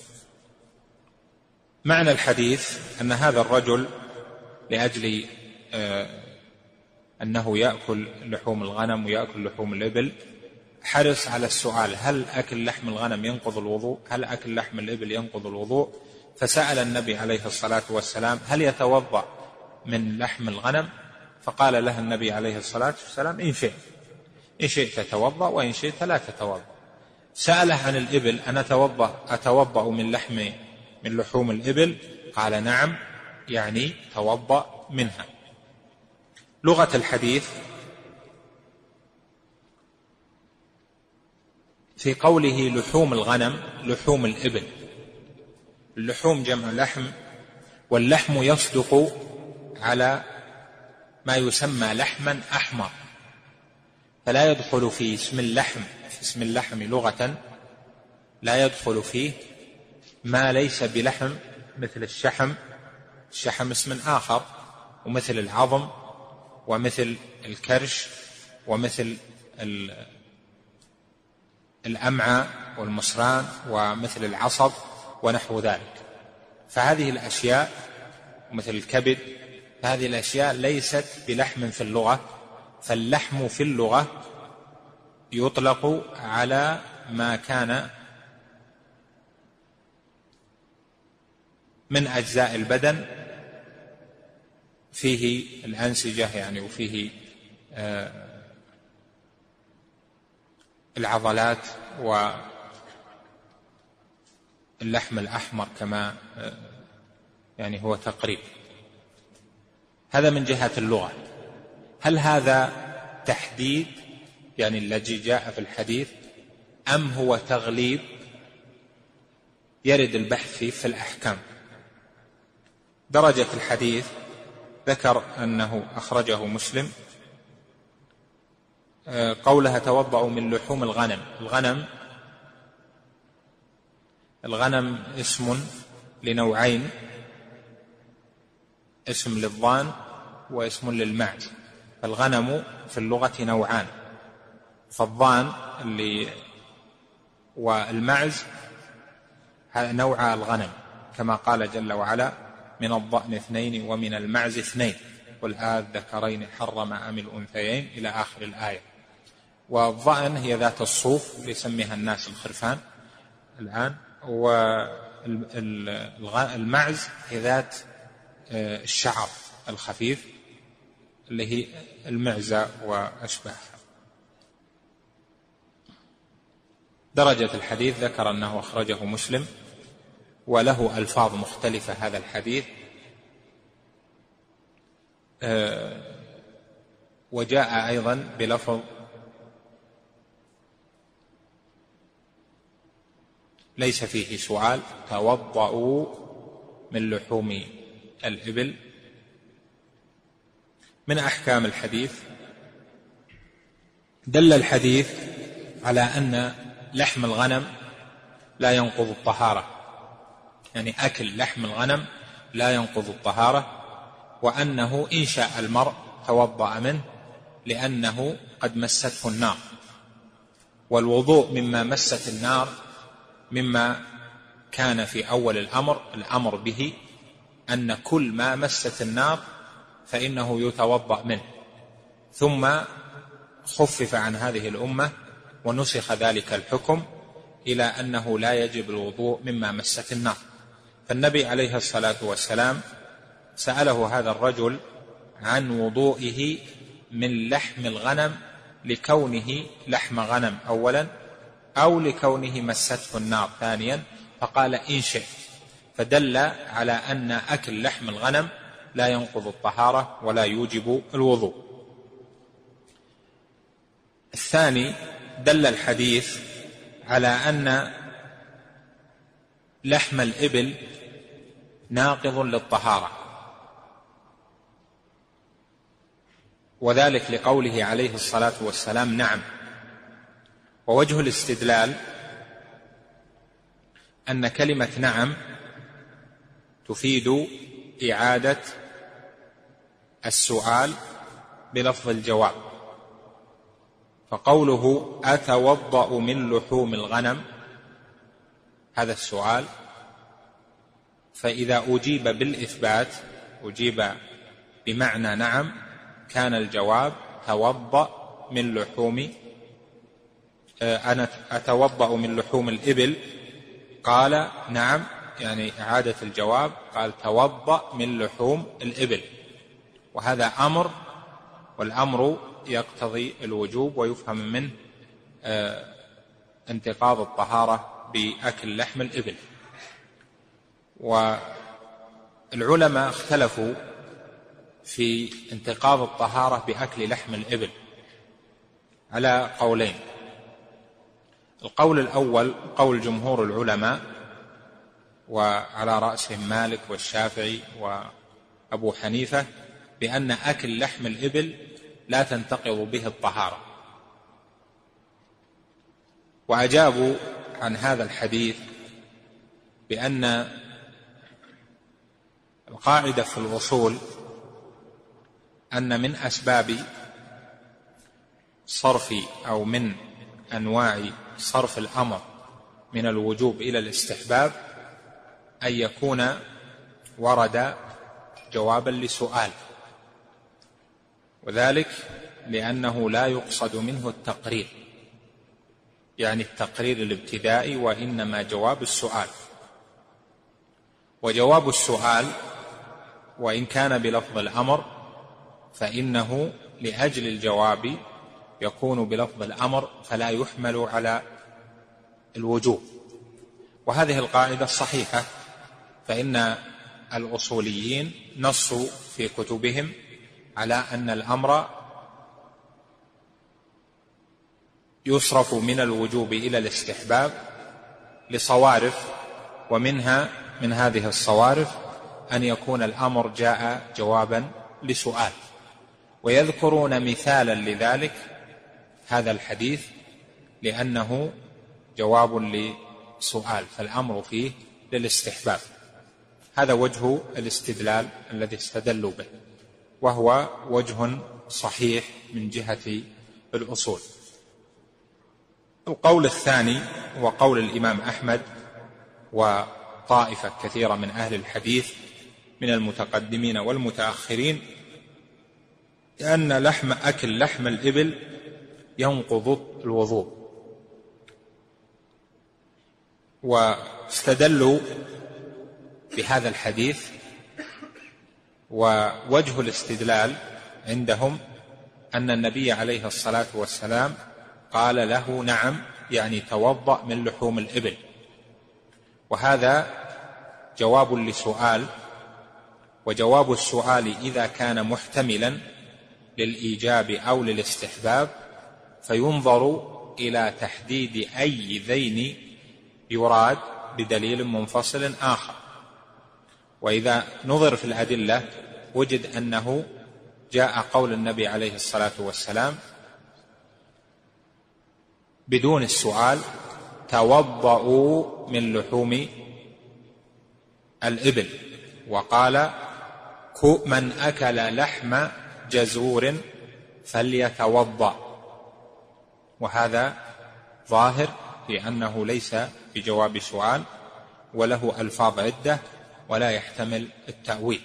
معنى الحديث أن هذا الرجل لأجل أنه يأكل لحوم الغنم ويأكل لحوم الإبل حرص على السؤال: هل أكل لحم الغنم ينقض الوضوء؟ هل أكل لحم الإبل ينقض الوضوء؟ فسأل النبي عليه الصلاة والسلام: هل يتوضأ من لحم الغنم؟ فقال له النبي عليه الصلاة والسلام: إن شئت. إن شئت تتوضأ وإن شئت لا تتوضأ. سأله عن الإبل: أنا أتوضأ من لحوم الإبل؟ قال: نعم، يعني توضأ منها. لغة الحديث في قوله لحوم الغنم لحوم الإبل، اللحوم جمع لحم، واللحم يصدق على ما يسمى لحما أحمر، فلا يدخل في اسم اللحم لغة لا يدخل فيه ما ليس بلحم، مثل الشحم اسم آخر، ومثل العظم، ومثل الكرش، ومثل الأمعاء والمصران، ومثل العصب ونحو ذلك. فهذه الأشياء مثل الكبد، هذه الأشياء ليست بلحم في اللغة، فاللحم في اللغة يطلق على ما كان من أجزاء البدن فيه الأنسجة يعني، وفيه العضلات، واللحم الأحمر كما يعني هو تقريب. هذا من جهة اللغة. هل هذا تحديد يعني الذي جاء في الحديث أم هو تغليب يرد البحث فيه في الأحكام؟ درجة الحديث ذكر أنه أخرجه مسلم قولها توضأوا من لحوم الغنم. الغنم اسم لنوعين، اسم للضان واسم للمعز. فالغنم في اللغة نوعان، فالضان والمعز نوع الغنم، كما قال جل وعلا من الضأن 2 ومن المعز 2 قل الذكرين حرم أم الأنثيين إلى آخر الآية. والضأن هي ذات الصوف يسميها الناس الخرفان الآن، والمعز هي ذات الشعر الخفيف اللي هي المعزة وأشباهها. درجة الحديث ذكر أنه أخرجه مسلم وله ألفاظ مختلفة هذا الحديث، وجاء أيضا بلفظ ليس فيه سؤال توضأوا من لحوم الإبل. من أحكام الحديث دل الحديث على أن لحم الغنم لا ينقض الطهارة، يعني أكل لحم الغنم لا ينقض الطهارة، وأنه إن شاء المرء توضأ منه لأنه قد مسته النار. والوضوء مما مست النار مما كان في أول الأمر به أن كل ما مست النار فإنه يتوضأ منه، ثم خفف عن هذه الأمة ونسخ ذلك الحكم إلى أنه لا يجب الوضوء مما مست النار. فالنبي عليه الصلاة والسلام سأله هذا الرجل عن وضوئه من لحم الغنم لكونه لحم غنم أولا أو لكونه مسته النار ثانيا، فقال إن شئت، فدل على أن أكل لحم الغنم لا ينقض الطهارة ولا يوجب الوضوء. الثاني دل الحديث على أن لحم الإبل ناقض للطهارة، وذلك لقوله عليه الصلاة والسلام نعم. ووجه الاستدلال أن كلمة نعم تفيد إعادة السؤال بلفظ الجواب، فقوله أتوضأ من لحوم الغنم هذا السؤال، فإذا أجيب بالإثبات أجيب بمعنى نعم كان الجواب توضأ من لحوم أنا أتوضأ من لحوم الإبل، قال نعم يعني إعادة الجواب، قال توضأ من لحوم الإبل، وهذا أمر، والأمر يقتضي الوجوب ويفهم منه انتقاض الطهارة بأكل لحم الإبل. والعلماء اختلفوا في انتقاض الطهارة بأكل لحم الإبل على قولين. القول الأول قول جمهور العلماء وعلى رأسهم مالك والشافعي وأبو حنيفة بأن أكل لحم الإبل لا تنتقض به الطهارة، وأجابوا عن هذا الحديث بأن القاعدة في الأصول أن من أسباب صرف أو من أنواع صرف الأمر من الوجوب إلى الاستحباب أن يكون ورد جوابا لسؤال، وذلك لأنه لا يقصد منه التقرير، يعني التقرير الابتدائي، وإنما جواب السؤال. وجواب السؤال وإن كان بلفظ الأمر فإنه لأجل الجواب يكون بلفظ الأمر فلا يحمل على الوجوب. وهذه القاعدة صحيحة، فإن الأصوليين نصوا في كتبهم على أن الأمر يصرف من الوجوب إلى الاستحباب لصوارف، ومنها من هذه الصوارف أن يكون الأمر جاء جوابا لسؤال، ويذكرون مثالا لذلك هذا الحديث لأنه جواب لسؤال، فالأمر فيه للاستحباب. هذا وجه الاستدلال الذي استدلوا به، وهو وجه صحيح من جهة الأصول. القول الثاني هو قول الإمام أحمد وطائفة كثيرة من أهل الحديث من المتقدمين والمتأخرين، لأن أكل لحم الإبل ينقض الوضوء، واستدلوا بهذا الحديث. ووجه الاستدلال عندهم أن النبي عليه الصلاة والسلام قال له نعم، يعني توضأ من لحوم الإبل، وهذا جواب لسؤال، وجواب السؤال إذا كان محتملا للإيجاب أو للاستحباب فينظر إلى تحديد أي ذين يراد بدليل منفصل آخر، وإذا نظر في الأدلة وجد أنه جاء قول النبي عليه الصلاة والسلام بدون السؤال توضؤوا من لحوم الإبل، وقال من أكل لحم جزور فليتوضأ، وهذا ظاهر لأنه ليس بجواب سؤال، وله ألفاظ عدة ولا يحتمل التأويل.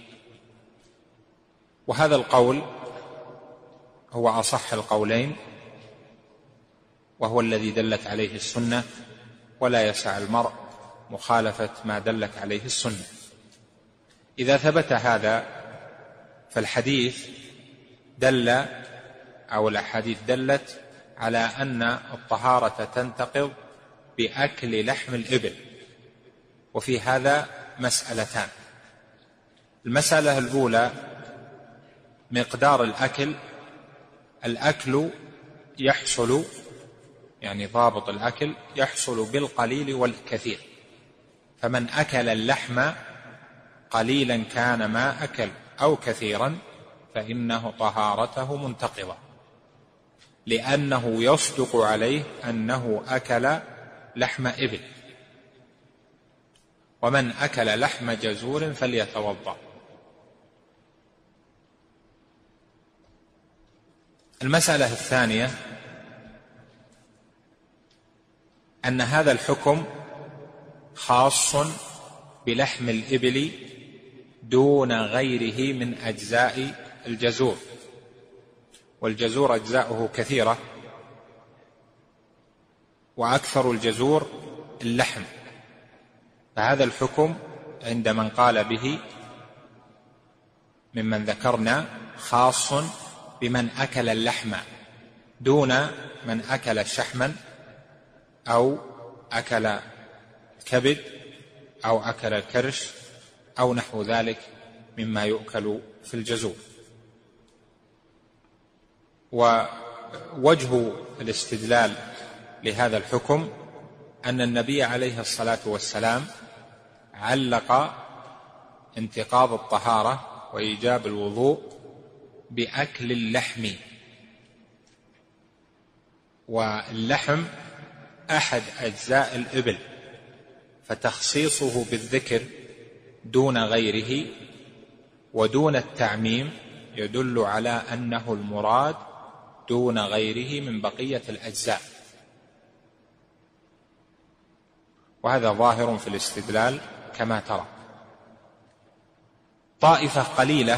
وهذا القول هو أصح القولين، وهو الذي دلت عليه السنة، ولا يسع المرء مخالفة ما دلت عليه السنة. إذا ثبت هذا فالحديث دل أو الأحاديث دلت على أن الطهارة تنتقض بأكل لحم الإبل، وفي هذا مسألتان. المسألة الأولى مقدار الأكل يحصل، يعني ضابط الأكل يحصل بالقليل والكثير، فمن أكل اللحم قليلا كان ما أكل أو كثيرا فإنه طهارته منتقضة، لأنه يصدق عليه أنه أكل لحم إبل. ومن أكل لحم جزور فليتوضأ. المسألة الثانية أن هذا الحكم خاص بلحم الإبل دون غيره من أجزاء الجزور، والجزور أجزاؤه كثيرة، وأكثر الجزور اللحم، فهذا الحكم عند من قال به ممن ذكرنا خاص بمن أكل اللحم دون من أكل شحما أو أكل كبد أو أكل الكرش أو نحو ذلك مما يؤكل في الجزور. ووجه الاستدلال لهذا الحكم أن النبي عليه الصلاة والسلام علق انتقاض الطهارة وإيجاب الوضوء بأكل اللحم، واللحم أحد أجزاء الإبل، فتخصيصه بالذكر دون غيره ودون التعميم يدل على أنه المراد دون غيره من بقية الأجزاء، وهذا ظاهر في الاستدلال كما ترى. طائفة قليلة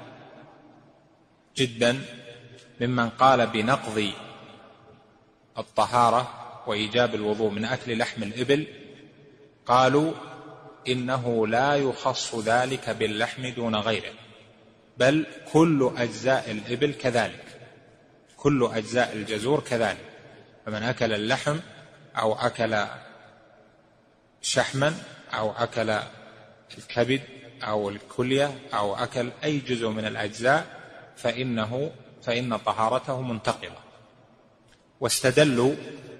جدا ممن قال بنقض الطهارة وإيجاب الوضوء من أكل لحم الإبل قالوا إنه لا يخص ذلك باللحم دون غيره، بل كل أجزاء الإبل كذلك، كل أجزاء الجزور كذلك، فمن أكل اللحم أو أكل شحما أو أكل الكبد أو الكلية أو أكل أي جزء من الأجزاء فإن طهارته منتقضة. واستدلوا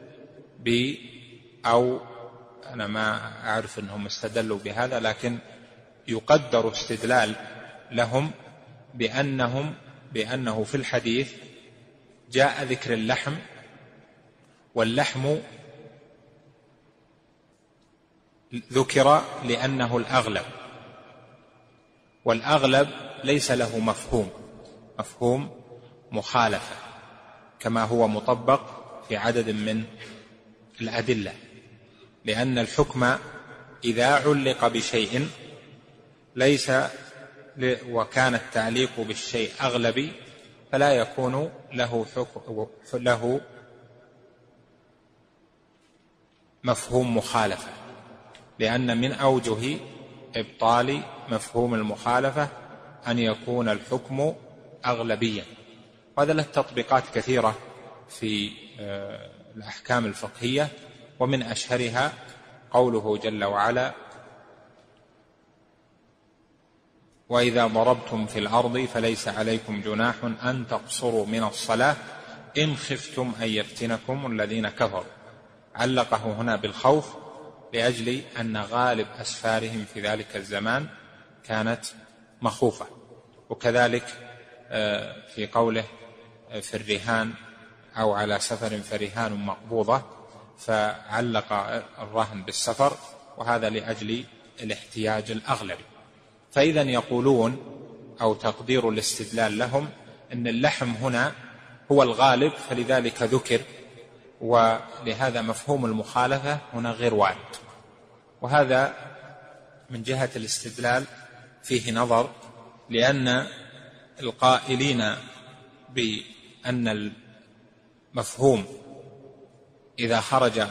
أو أنا ما أعرف أنهم استدلوا بهذا، لكن يقدر استدلال لهم بأنه في الحديث جاء ذكر اللحم، واللحم ذكر لأنه الأغلب، والأغلب ليس له مفهوم مخالفة كما هو مطبق في عدد من الأدلة، لأن الحكم إذا علق بشيء ليس وكان التعليق بالشيء أغلبي فلا يكون له مفهوم مخالفة، لأن من أوجه إبطال مفهوم المخالفة أن يكون الحكم أغلبيا. وهذا له تطبيقات كثيرة في الأحكام الفقهية، ومن أشهرها قوله جل وعلا: وإذا ضربتم في الأرض فليس عليكم جناح أن تقصروا من الصلاة إن خفتم أن يفتنكم الذين كفروا. علقه هنا بالخوف لأجل أن غالب أسفارهم في ذلك الزمان كانت مخوفة. وكذلك في قوله في الرهان أو على سفر فرهان مقبوضة، فعلق الرهن بالسفر، وهذا لأجل الاحتياج الأغلبي. فإذا يقولون أو تقدير الاستدلال لهم أن اللحم هنا هو الغالب فلذلك ذكر، ولهذا مفهوم المخالفة هنا غير وارد. وهذا من جهة الاستدلال فيه نظر، لأن القائلين بأن المفهوم إذا خرج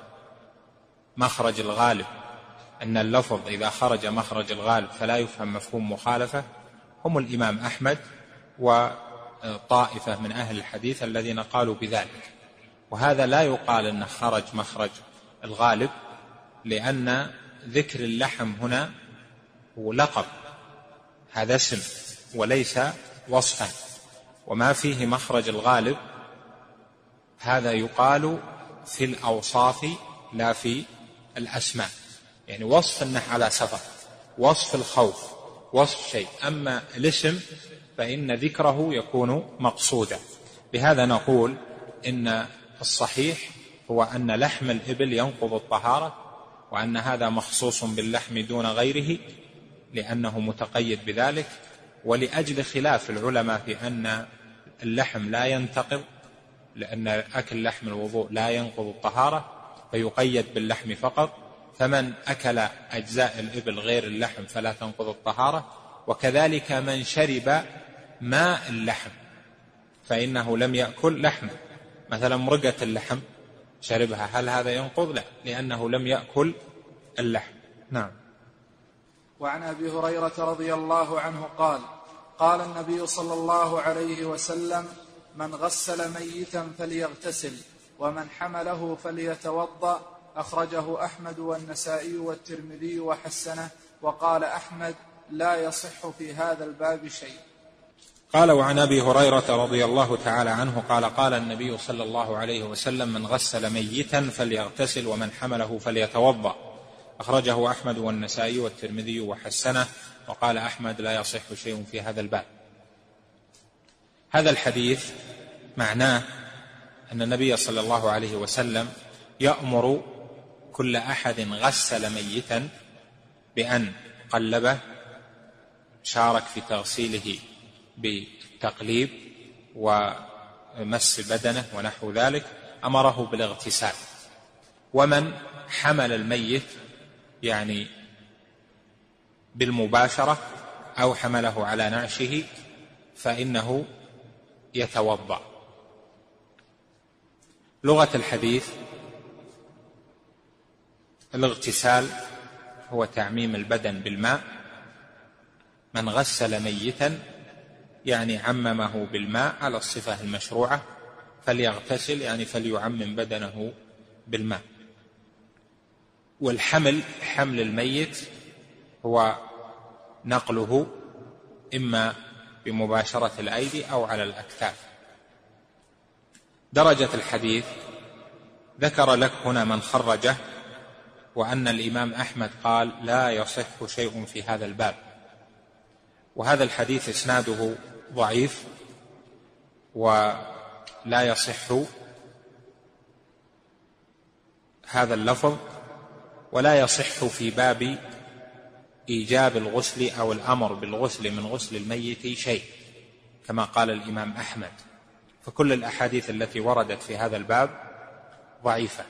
مخرج الغالب، أن اللفظ إذا خرج مخرج الغالب فلا يفهم مفهوم مخالفة، هم الإمام أحمد وطائفة من أهل الحديث الذين قالوا بذلك. وهذا لا يقال أنه خرج مخرج الغالب، لأن ذكر اللحم هنا هو لقب، هذا اسم وليس وصفا، وما فيه مخرج الغالب هذا يقال في الأوصاف لا في الأسماء. يعني وصف أنه على سفر، وصف الخوف، وصف شيء، أما الاسم فإن ذكره يكون مقصودا. بهذا نقول إن الصحيح هو أن لحم الإبل ينقض الطهارة، وأن هذا مخصوص باللحم دون غيره لأنه متقيد بذلك، ولأجل خلاف العلماء في أن اللحم لا ينتقض، لأن أكل لحم الوضوء لا ينقض الطهارة فيقيد باللحم فقط، فمن أكل أجزاء الإبل غير اللحم فلا تنقض الطهارة. وكذلك من شرب ماء اللحم فإنه لم يأكل لحم، مثلا مرقة اللحم شربها، هل هذا ينقض؟ لا، لأنه لم يأكل اللحم. نعم. وعن أبي هريرة رضي الله عنه قال: قال النبي صلى الله عليه وسلم: من غسل ميتا فليغتسل، ومن حمله فليتوضأ. أخرجه أحمد والنسائي والترمذي وحسنه، وقال أحمد: لا يصح في هذا الباب شيء. قال: وعن أبي هريرة رضي الله تعالى عنه قال: قال النبي صلى الله عليه وسلم: من غسل ميتا فليغتسل، ومن حمله فليتوضأ. أخرجه أحمد والنسائي والترمذي وحسنه، وقال أحمد: لا يصح شيء في هذا الباب. هذا الحديث معناه أن النبي صلى الله عليه وسلم يأمر كل أحد غسل ميتا بأن قلبه، شارك في تغسيله بالتقليب ومس بدنه ونحو ذلك، أمره بالاغتسال. ومن حمل الميت يعني بالمباشرة أو حمله على نعشه فإنه يتوضأ. لغة الحديث: الاغتسال هو تعميم البدن بالماء. من غسل ميتا يعني عممه بالماء على الصفة المشروعة، فليغتسل يعني فليعمم بدنه بالماء. والحمل، حمل الميت، هو نقله إما بمباشرة الأيدي أو على الأكتاف. درجة الحديث ذكر لك هنا من خرجه، وأن الإمام أحمد قال لا يصح شيء في هذا الباب، وهذا الحديث إسناده ضعيف ولا يصح هذا اللفظ، ولا يصح في باب إيجاب الغسل أو الأمر بالغسل من غسل الميت شيء كما قال الإمام أحمد، فكل الأحاديث التي وردت في هذا الباب ضعيفة.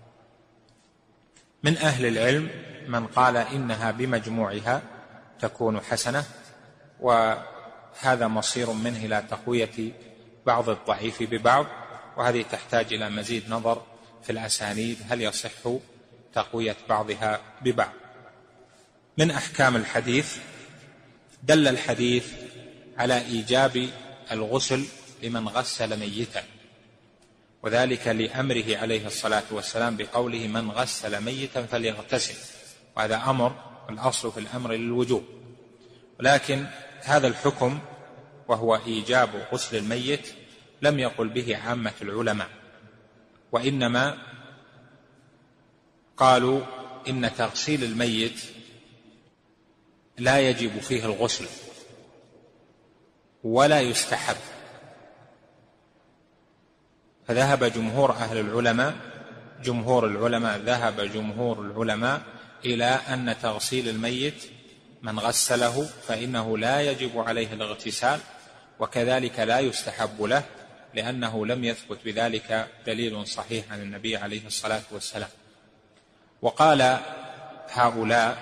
من أهل العلم من قال إنها بمجموعها تكون حسنة، وهذا مصير منه إلى تقوية بعض الضعيف ببعض، وهذه تحتاج إلى مزيد نظر في الأسانيد هل يصح تقوية بعضها ببعض. من أحكام الحديث دل الحديث على إيجاب الغسل لمن غسل ميتا، وذلك لأمره عليه الصلاة والسلام بقوله من غسل ميتا فليغتسل، وهذا أمر، الأصل في الأمر للوجوب، ولكن هذا الحكم وهو إيجاب غسل الميت لم يقل به عامة العلماء، وإنما قالوا إن تغسيل الميت لا يجب فيه الغسل ولا يستحب، فذهب جمهور العلماء إلى أن تغسيل الميت من غسله فإنه لا يجب عليه الاغتسال، وكذلك لا يستحب له، لأنه لم يثبت بذلك دليل صحيح عن النبي عليه الصلاة والسلام. وقال هؤلاء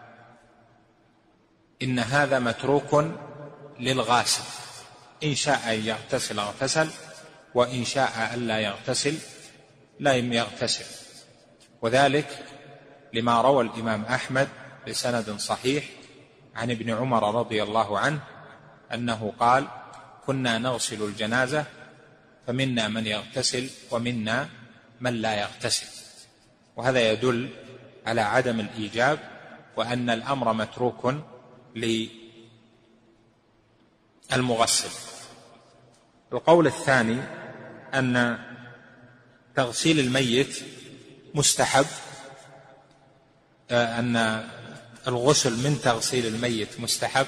إن هذا متروك للغاسل، إن شاء أن يغتسل اغتسل، وإن شاء أن لا يغتسل لم يغتسل، وذلك لما روى الإمام أحمد بسند صحيح عن ابن عمر رضي الله عنه أنه قال كنا نغسل الجنازة فمنا من يغتسل ومنا من لا يغتسل، وهذا يدل على عدم الإيجاب وأن الأمر متروك للمغسل. القول الثاني أن تغسيل الميت مستحب، أن الغسل من تغسيل الميت مستحب،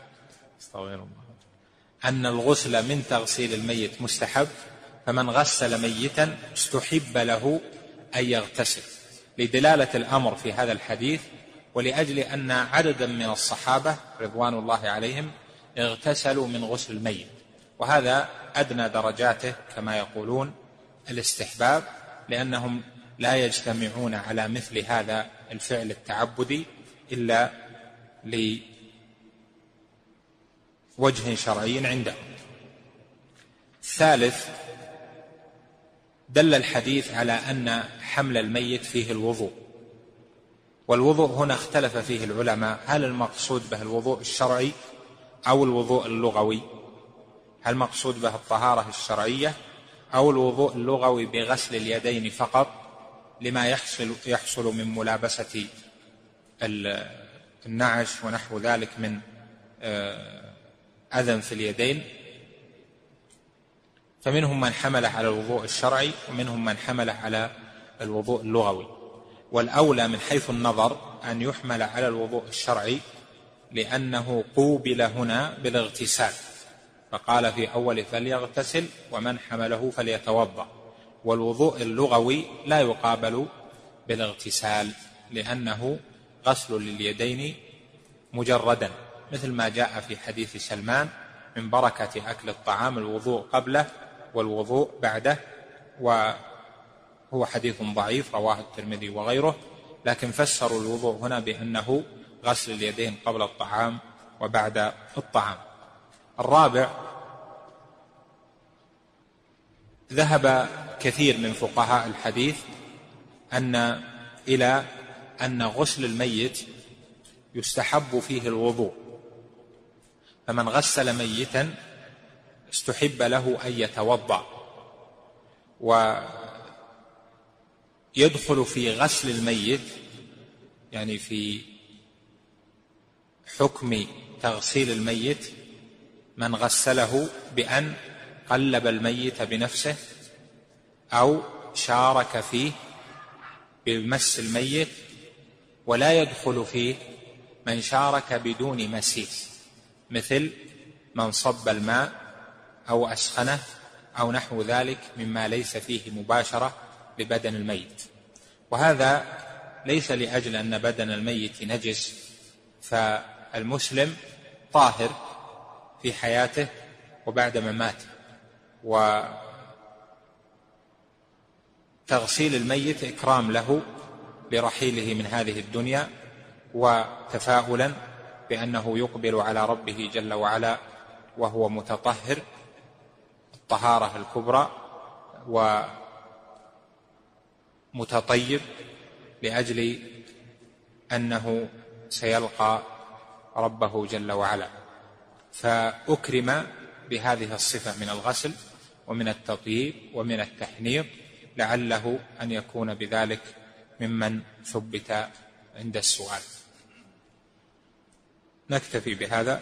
أن الغسل من تغسيل الميت مستحب، فمن غسل ميتا استحب له أن يغتسل، لدلالة الأمر في هذا الحديث، ولأجل أن عددا من الصحابة رضوان الله عليهم اغتسلوا من غسل الميت، وهذا أدنى درجاته كما يقولون الاستحباب، لأنهم لا يجتمعون على مثل هذا الفعل التعبدي إلا لوجه شرعي عندهم. الثالث دل الحديث على أن حمل الميت فيه الوضوء، والوضوء هنا اختلف فيه العلماء، هل المقصود به الوضوء الشرعي أو الوضوء اللغوي؟ هل المقصود به الطهارة الشرعية أو الوضوء اللغوي بغسل اليدين فقط لما يحصل من ملابسة النعش ونحو ذلك من أذى في اليدين؟ فمنهم من حمله على الوضوء الشرعي ومنهم من حمله على الوضوء اللغوي، والأولى من حيث النظر أن يحمل على الوضوء الشرعي، لأنه قوبل هنا بالاغتسال، فقال في أول فليغتسل ومن حمله فليتوضأ، والوضوء اللغوي لا يقابل بالاغتسال لأنه غسل لليدين مجردا، مثل ما جاء في حديث سلمان من بركة أكل الطعام الوضوء قبله والوضوء بعده، وهو حديث ضعيف رواه الترمذي وغيره، لكن فسروا الوضوء هنا بأنه غسل اليدين قبل الطعام وبعد الطعام. الرابع ذهب كثير من فقهاء الحديث إلى أن غسل الميت يستحب فيه الوضوء، فمن غسل ميتا استحب له أن يتوضأ، ويدخل في غسل الميت يعني في حكم تغسيل الميت من غسله بأن قلب الميت بنفسه أو شارك فيه بمس الميت، ولا يدخل فيه من شارك بدون مسيس، مثل من صب الماء أو أسخنه أو نحو ذلك مما ليس فيه مباشرة ببدن الميت. وهذا ليس لأجل أن بدن الميت نجس، فالمسلم طاهر في حياته وبعد مماته، وتغسيل الميت إكرام له لرحيله من هذه الدنيا، وتفاؤلا بأنه يقبل على ربه جل وعلا وهو متطهر الطهارة الكبرى ومتطيب، لأجل أنه سيلقى ربه جل وعلا. فأكرم بهذه الصفة من الغسل ومن التطيب ومن التحنيط، لعله أن يكون بذلك ممن ثبت عند السؤال. نكتفي بهذا،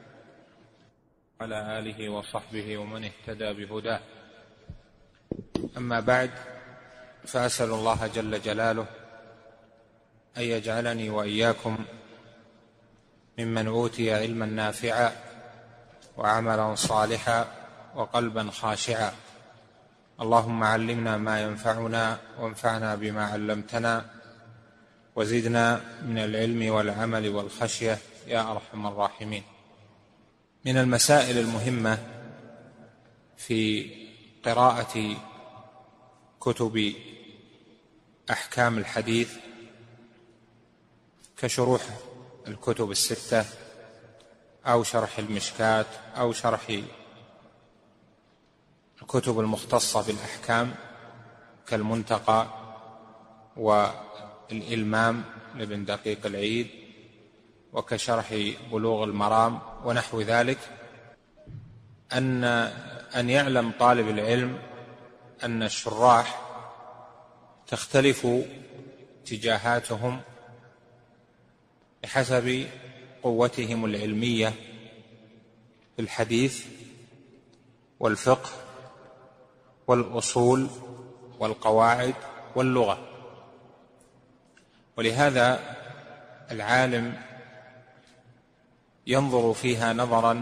على آله وصحبه ومن اهتدى بهداه. أما بعد، فأسأل الله جل جلاله أن يجعلني وإياكم ممن أوتي علما نافعا وعملا صالحا وقلبا خاشعا. اللهم علمنا ما ينفعنا وانفعنا بما علمتنا، وزدنا من العلم والعمل والخشية يا أرحم الراحمين. من المسائل المهمة في قراءة كتب أحكام الحديث كشروح الكتب الستة أو شرح المشكاة أو شرح الكتب المختصة بالأحكام كالمنتقى والإلمام لابن دقيق العيد، وكشرح بلوغ المرام ونحو ذلك، أن يعلم طالب العلم أن الشراح تختلف اتجاهاتهم بحسب قوتهم العلمية في الحديث والفقه والأصول والقواعد واللغة. ولهذا العالم ينظر فيها نظرا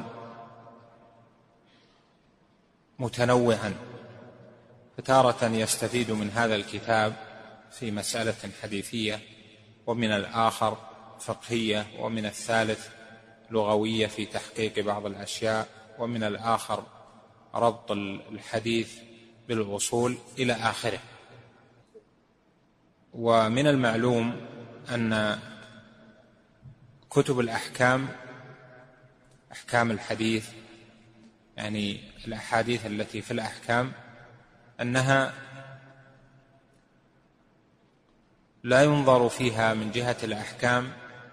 متنوعا، فتارة يستفيد من هذا الكتاب في مسألة حديثية، ومن الآخر فقهية، ومن الثالث لغوية في تحقيق بعض الأشياء، ومن الآخر ربط الحديث بالأصول إلى آخره. ومن المعلوم أن كتب الأحكام، أحكام الحديث يعني الأحاديث التي في الأحكام، أنها لا ينظر فيها من جهة الأحكام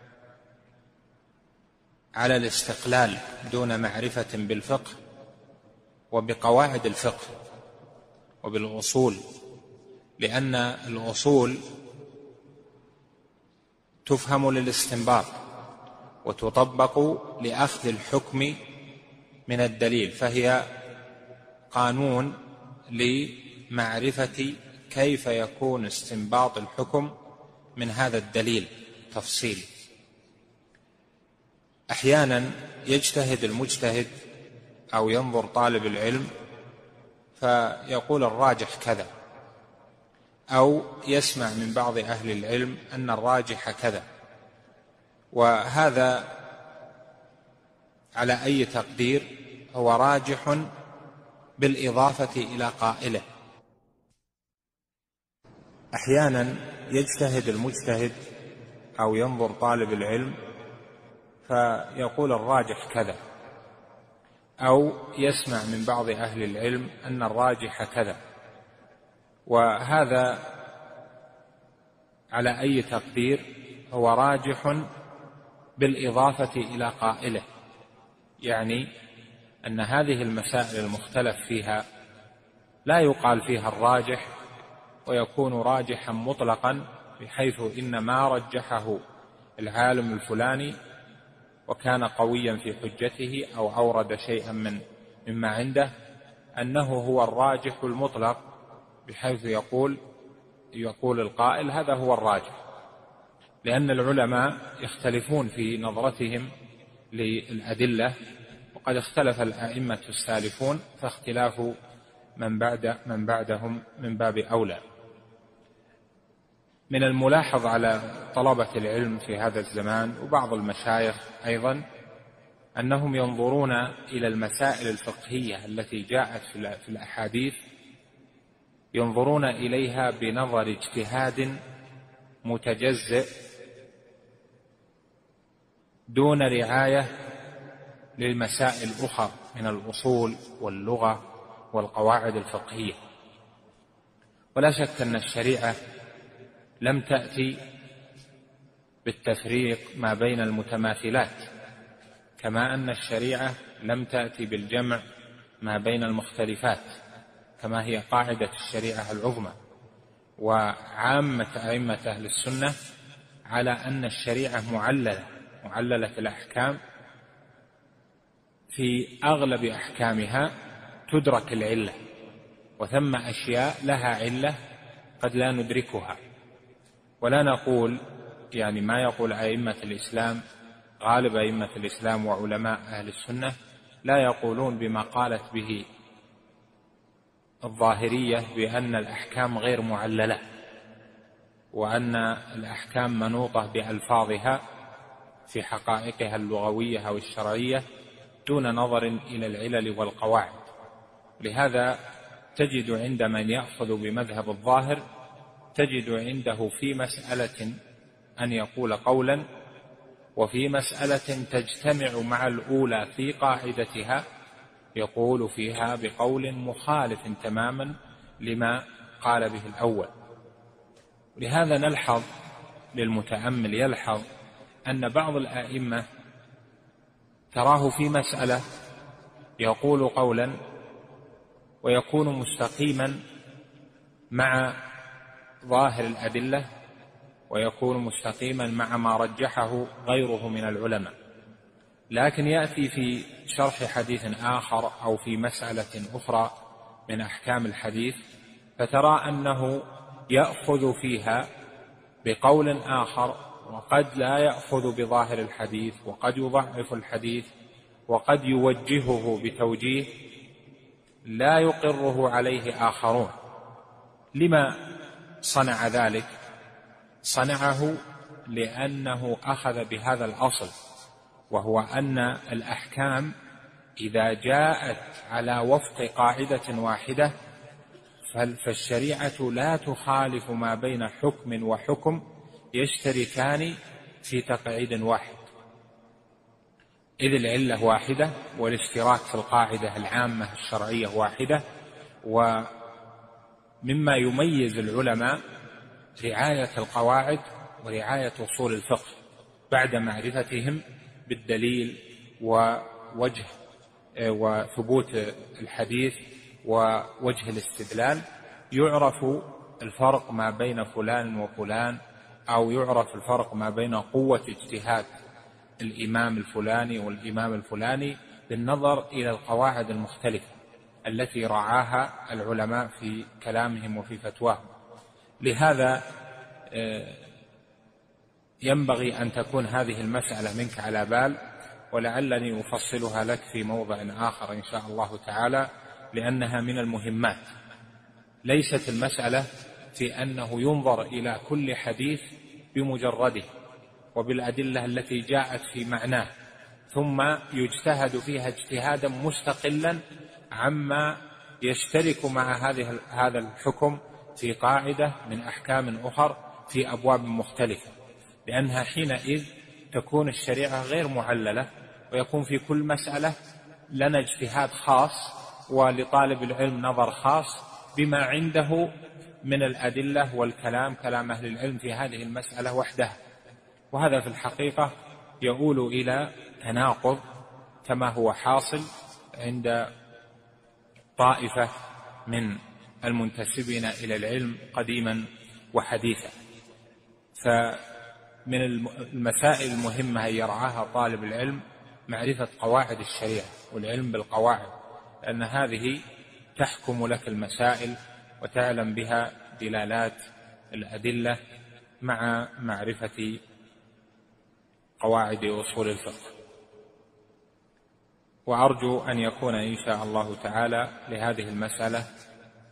على الاستقلال دون معرفة بالفقه وبقواعد الفقه وبالأصول، لأن الأصول تفهم للاستنباط وتطبق لأخذ الحكم من الدليل، فهي قانون لمعرفة كيف يكون استنباط الحكم من هذا الدليل تفصيلي. أحيانا يجتهد المجتهد أو ينظر طالب العلم فيقول الراجح كذا، أو يسمع من بعض أهل العلم أن الراجح كذا، وهذا على أي تقدير هو راجح بالإضافة إلى قائله. أحيانا يجتهد المجتهد أو ينظر طالب العلم فيقول الراجح كذا، أو يسمع من بعض أهل العلم أن الراجح كذا، وهذا على أي تقدير هو راجح بالإضافة إلى قائله، يعني أن هذه المسائل المختلف فيها لا يقال فيها الراجح ويكون راجحا مطلقا، بحيث إن ما رجحه العالم الفلاني وكان قويا في حجته أو أورد شيئا مما عنده أنه هو الراجح المطلق، بحيث يقول القائل هذا هو الراجح، لأن العلماء يختلفون في نظرتهم للأدلة، وقد اختلف الأئمة السالفون، فاختلاف من بعدهم من باب أولى. من الملاحظ على طلبة العلم في هذا الزمان وبعض المشايخ أيضا أنهم ينظرون إلى المسائل الفقهية التي جاءت في الأحاديث، ينظرون إليها بنظر اجتهاد متجزئ دون رعاية للمسائل الأخرى من الأصول واللغة والقواعد الفقهية. ولا شك أن الشريعة لم تأتي بالتفريق ما بين المتماثلات، كما أن الشريعة لم تأتي بالجمع ما بين المختلفات، كما هي قاعدة الشريعة العظمى. وعامة أئمة أهل السنة على أن الشريعة معللة الأحكام، في أغلب أحكامها تدرك العلة، وثم أشياء لها علة قد لا ندركها. ولا نقول يعني ما يقول أئمة الإسلام، غالب أئمة الإسلام وعلماء أهل السنة لا يقولون بما قالت به الظاهرية بأن الأحكام غير معللة، وأن الأحكام منوطة بألفاظها في حقائقها اللغوية أو الشرعية دون نظر إلى العلل والقواعد. لهذا تجد عند من يأخذ بمذهب الظاهر، تجد عنده في مسألة أن يقول قولا، وفي مسألة تجتمع مع الأولى في قاعدتها يقول فيها بقول مخالف تماما لما قال به الأول. لهذا نلحظ للمتأمل يلحظ أن بعض الآئمة تراه في مسألة يقول قولا ويكون مستقيما مع ظاهر الأدلة، ويكون مستقيما مع ما رجحه غيره من العلماء، لكن يأتي في شرح حديث آخر أو في مسألة أخرى من أحكام الحديث فترى أنه يأخذ فيها بقول آخر، وقد لا يأخذ بظاهر الحديث، وقد يضعف الحديث، وقد يوجهه بتوجيه لا يقره عليه آخرون. لما صنع ذلك؟ صنعه لأنه أخذ بهذا الأصل، وهو أن الأحكام إذا جاءت على وفق قاعدة واحدة فالشريعة لا تخالف ما بين حكم وحكم يشتركان في تقعيد واحد، إذ العلة واحدة والاشتراك في القاعدة العامة الشرعية واحدة. ومما يميز العلماء رعاية القواعد ورعاية أصول الفقه بعد معرفتهم بالدليل ووجه وثبوت الحديث ووجه الاستدلال، يعرف الفرق ما بين فلان وفلان، أو يعرف الفرق ما بين قوة اجتهاد الإمام الفلاني والإمام الفلاني بالنظر إلى القواعد المختلفة التي رعاها العلماء في كلامهم وفي فتواهم. لهذا ينبغي أن تكون هذه المسألة منك على بال، ولعلني أفصلها لك في موضع آخر إن شاء الله تعالى، لأنها من المهمات. ليست المسألة في أنه ينظر إلى كل حديث بمجرده وبالأدلة التي جاءت في معناه ثم يجتهد فيها اجتهادا مستقلا عما يشترك مع هذا الحكم في قاعدة من أحكام أخر في أبواب مختلفة، لأنها حينئذ تكون الشريعة غير معللة، ويكون في كل مسألة لنا اجتهاد خاص ولطالب العلم نظر خاص بما عنده من الأدلة والكلام، كلام أهل العلم في هذه المسألة وحدها. وهذا في الحقيقة يؤول إلى تناقض كما هو حاصل عند طائفة من المنتسبين إلى العلم قديما وحديثا. من المسائل المهمة أن يرعاها طالب العلم معرفة قواعد الشريعة والعلم بالقواعد، لأن هذه تحكم لك المسائل وتعلم بها دلالات الأدلة مع معرفة قواعد أصول الفقه. وأرجو أن يكون إن شاء الله تعالى لهذه المسألة